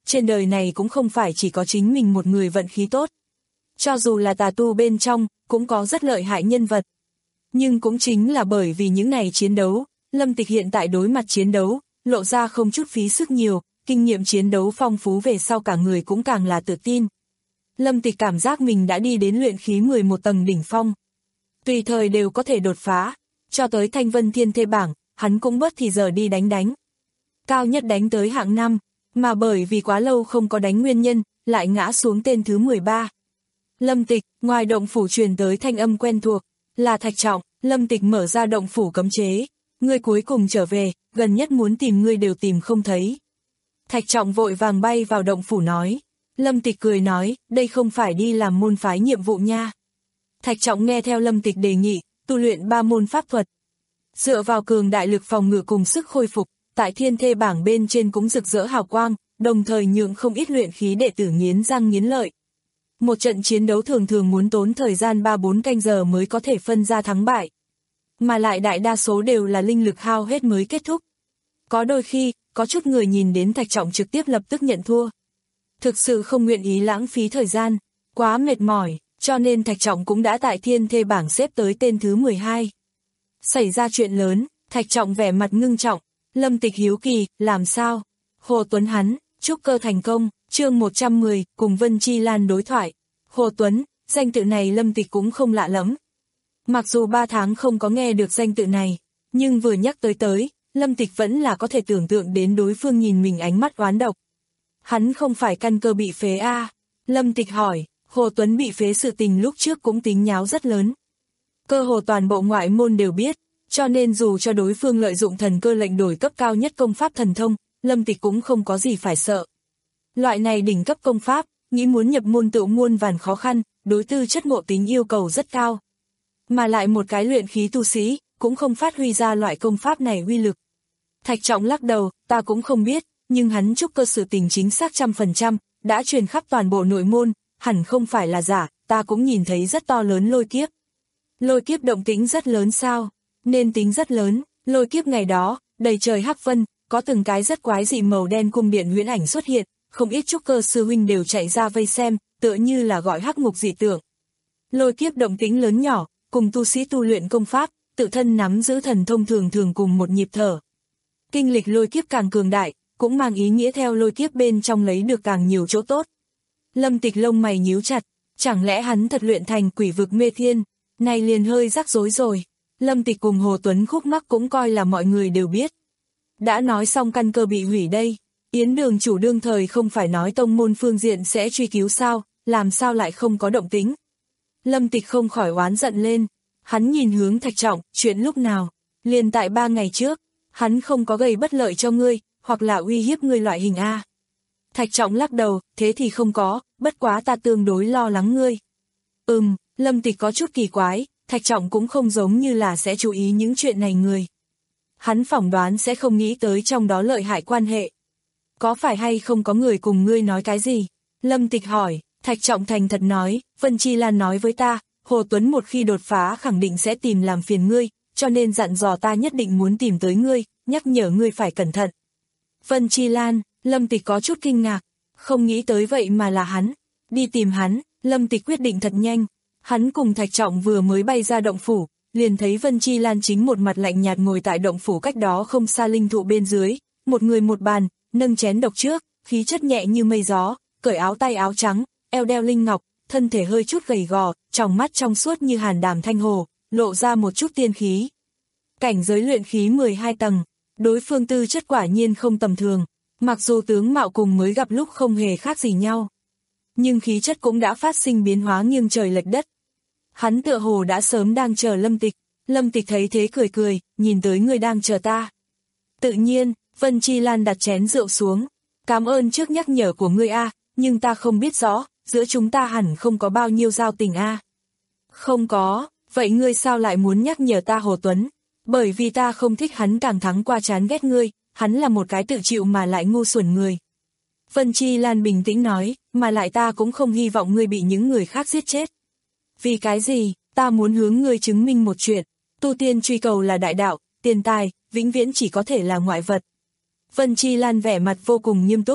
trên đời này cũng không phải chỉ có chính mình một người vận khí tốt. Cho dù là tà tu bên trong, cũng có rất lợi hại nhân vật. Nhưng cũng chính là bởi vì những này chiến đấu, Lâm Tịch hiện tại đối mặt chiến đấu, lộ ra không chút phí sức nhiều, kinh nghiệm chiến đấu phong phú về sau cả người cũng càng là tự tin. Lâm Tịch cảm giác mình đã đi đến luyện khí mười một tầng đỉnh phong. Tùy thời đều có thể đột phá, cho tới Thanh Vân Thiên Thê bảng, hắn cũng bớt thì giờ đi đánh đánh. Cao nhất đánh tới hạng năm, mà bởi vì quá lâu không có đánh nguyên nhân, lại ngã xuống tên thứ mười ba. Lâm Tịch, ngoài động phủ truyền tới thanh âm quen thuộc, là Thạch Trọng. Lâm Tịch mở ra động phủ cấm chế, ngươi cuối cùng trở về, gần nhất muốn tìm ngươi đều tìm không thấy. Thạch Trọng vội vàng bay vào động phủ nói. Lâm Tịch cười nói, đây không phải đi làm môn phái nhiệm vụ nha. Thạch Trọng nghe theo Lâm Tịch đề nghị, tu luyện ba môn pháp thuật. Dựa vào cường đại lực phòng ngự cùng sức khôi phục, tại Thiên Thê bảng bên trên cũng rực rỡ hào quang, đồng thời nhượng không ít luyện khí đệ tử nghiến răng nghiến lợi. Một trận chiến đấu thường thường muốn tốn thời gian ba bốn canh giờ mới có thể phân ra thắng bại. Mà lại đại đa số đều là linh lực hao hết mới kết thúc. Có đôi khi, có chút người nhìn đến Thạch Trọng trực tiếp lập tức nhận thua. Thực sự không nguyện ý lãng phí thời gian, quá mệt mỏi, cho nên Thạch Trọng cũng đã tại Thiên Thê bảng xếp tới tên thứ mười hai. Xảy ra chuyện lớn, Thạch Trọng vẻ mặt ngưng trọng, Lâm Tịch hiếu kỳ, làm sao? Hồ Tuấn hắn, trúc cơ thành công, chương một trăm mười, cùng Vân Chi Lan đối thoại. Hồ Tuấn, danh tự này Lâm Tịch cũng không lạ lắm. Mặc dù ba tháng không có nghe được danh tự này, nhưng vừa nhắc tới tới, Lâm Tịch vẫn là có thể tưởng tượng đến đối phương nhìn mình ánh mắt oán độc. Hắn không phải căn cơ bị phế a? À? Lâm Tịch hỏi, Hồ Tuấn bị phế sự tình lúc trước cũng tính nháo rất lớn. Cơ hồ toàn bộ ngoại môn đều biết, cho nên dù cho đối phương lợi dụng thần cơ lệnh đổi cấp cao nhất công pháp thần thông, Lâm Tịch cũng không có gì phải sợ. Loại này đỉnh cấp công pháp, nghĩ muốn nhập môn tựu muôn vàn khó khăn, đối tư chất ngộ tính yêu cầu rất cao. Mà lại một cái luyện khí tu sĩ, cũng không phát huy ra loại công pháp này uy lực. Thạch Trọng lắc đầu, ta cũng không biết, nhưng hắn trúc cơ sự tình chính xác trăm phần trăm, đã truyền khắp toàn bộ nội môn, hẳn không phải là giả, ta cũng nhìn thấy rất to lớn lôi kiếp. Lôi kiếp động tĩnh rất lớn sao? Nên tính rất lớn, lôi kiếp ngày đó, đầy trời hắc vân, có từng cái rất quái dị màu đen cung điện huyễn ảnh xuất hiện, không ít trúc cơ sư huynh đều chạy ra vây xem, tựa như là gọi hắc ngục dị tượng. Lôi kiếp động tĩnh lớn nhỏ, cùng tu sĩ tu luyện công pháp, tự thân nắm giữ thần thông thường thường cùng một nhịp thở. Kinh lịch lôi kiếp càng cường đại, cũng mang ý nghĩa theo lôi kiếp bên trong lấy được càng nhiều chỗ tốt. Lâm Tịch lông mày nhíu chặt, chẳng lẽ hắn thật luyện thành quỷ vực mê thiên, này liền hơi rắc rối rồi. Lâm Tịch cùng Hồ Tuấn khúc mắc cũng coi là mọi người đều biết. Đã nói xong căn cơ bị hủy đây, Yến Đường chủ đương thời không phải nói tông môn phương diện sẽ truy cứu sao, làm sao lại không có động tĩnh. Lâm Tịch không khỏi oán giận lên, hắn nhìn hướng Thạch Trọng, chuyện lúc nào, liền tại ba ngày trước, hắn không có gây bất lợi cho ngươi, hoặc là uy hiếp ngươi loại hình A. Thạch Trọng lắc đầu, thế thì không có, bất quá ta tương đối lo lắng ngươi. Ừm, Lâm Tịch có chút kỳ quái, Thạch Trọng cũng không giống như là sẽ chú ý những chuyện này người. Hắn phỏng đoán sẽ không nghĩ tới trong đó lợi hại quan hệ. Có phải hay không có người cùng ngươi nói cái gì? Lâm Tịch hỏi, Thạch Trọng thành thật nói, Vân Chi Lan nói với ta, Hồ Tuấn một khi đột phá khẳng định sẽ tìm làm phiền ngươi, cho nên dặn dò ta nhất định muốn tìm tới ngươi, nhắc nhở ngươi phải cẩn thận. Vân Chi Lan, Lâm Tịch có chút kinh ngạc, không nghĩ tới vậy mà là hắn. Đi tìm hắn, Lâm Tịch quyết định thật nhanh. Hắn cùng Thạch Trọng vừa mới bay ra động phủ, liền thấy Vân Chi Lan chính một mặt lạnh nhạt ngồi tại động phủ cách đó không xa linh thụ bên dưới, một người một bàn, nâng chén độc trước, khí chất nhẹ như mây gió, cởi áo tay áo trắng, eo đeo linh ngọc, thân thể hơi chút gầy gò, tròng mắt trong suốt như hàn đàm thanh hồ, lộ ra một chút tiên khí. Cảnh giới luyện khí mười hai tầng, đối phương tư chất quả nhiên không tầm thường, mặc dù tướng mạo cùng mới gặp lúc không hề khác gì nhau, nhưng khí chất cũng đã phát sinh biến hóa nghiêng trời lệch đất. Hắn tựa hồ đã sớm đang chờ Lâm Tịch, Lâm Tịch thấy thế cười cười, nhìn tới người đang chờ ta. Tự nhiên, Vân Chi Lan đặt chén rượu xuống, cảm ơn trước nhắc nhở của ngươi a, nhưng ta không biết rõ, giữa chúng ta hẳn không có bao nhiêu giao tình a. Không có, vậy ngươi sao lại muốn nhắc nhở ta Hồ Tuấn? Bởi vì ta không thích hắn càng thắng qua chán ghét ngươi, hắn là một cái tự chịu mà lại ngu xuẩn người. Vân Chi Lan bình tĩnh nói, mà lại ta cũng không hy vọng ngươi bị những người khác giết chết. Vì cái gì, ta muốn hướng ngươi chứng minh một chuyện, tu tiên truy cầu là đại đạo, tiền tài, vĩnh viễn chỉ có thể là ngoại vật. Vân Chi Lan vẻ mặt vô cùng nghiêm túc,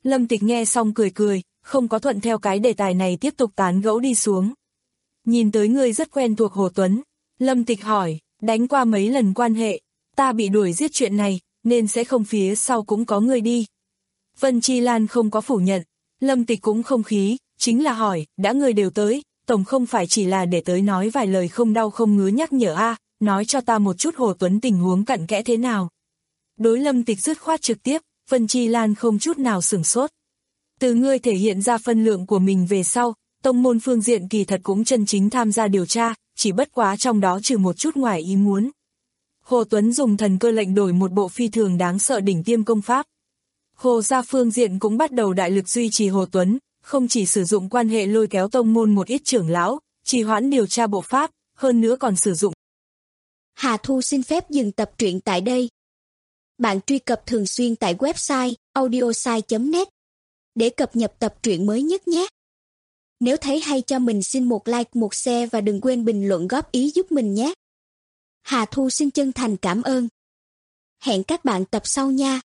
Lâm Tịch nghe xong cười cười, không có thuận theo cái đề tài này tiếp tục tán gẫu đi xuống. Nhìn tới người rất quen thuộc Hồ Tuấn, Lâm Tịch hỏi, đánh qua mấy lần quan hệ, ta bị đuổi giết chuyện này, nên sẽ không phía sau cũng có người đi. Vân Chi Lan không có phủ nhận, Lâm Tịch cũng không khí, chính là hỏi, đã người đều tới, tổng không phải chỉ là để tới nói vài lời không đau không ngứa nhắc nhở a, nói cho ta một chút Hồ Tuấn tình huống cặn kẽ thế nào. Đối Lâm Tịch dứt khoát trực tiếp, Vân Chi Lan không chút nào sửng sốt. Từ ngươi thể hiện ra phân lượng của mình về sau, tông môn phương diện kỳ thật cũng chân chính tham gia điều tra, chỉ bất quá trong đó trừ một chút ngoài ý muốn. Hồ Tuấn dùng thần cơ lệnh đổi một bộ phi thường đáng sợ đỉnh tiêm công pháp. Hồ gia phương diện cũng bắt đầu đại lực duy trì Hồ Tuấn, không chỉ sử dụng quan hệ lôi kéo tông môn một ít trưởng lão, trì hoãn điều tra bộ pháp, hơn nữa còn sử dụng. Hà Thu xin phép dừng tập truyện tại đây. Bạn truy cập thường xuyên tại website audiosai chấm net để cập nhật tập truyện mới nhất nhé. Nếu thấy hay cho mình xin một like, một share và đừng quên bình luận góp ý giúp mình nhé. Hà Thu xin chân thành cảm ơn. Hẹn các bạn tập sau nha.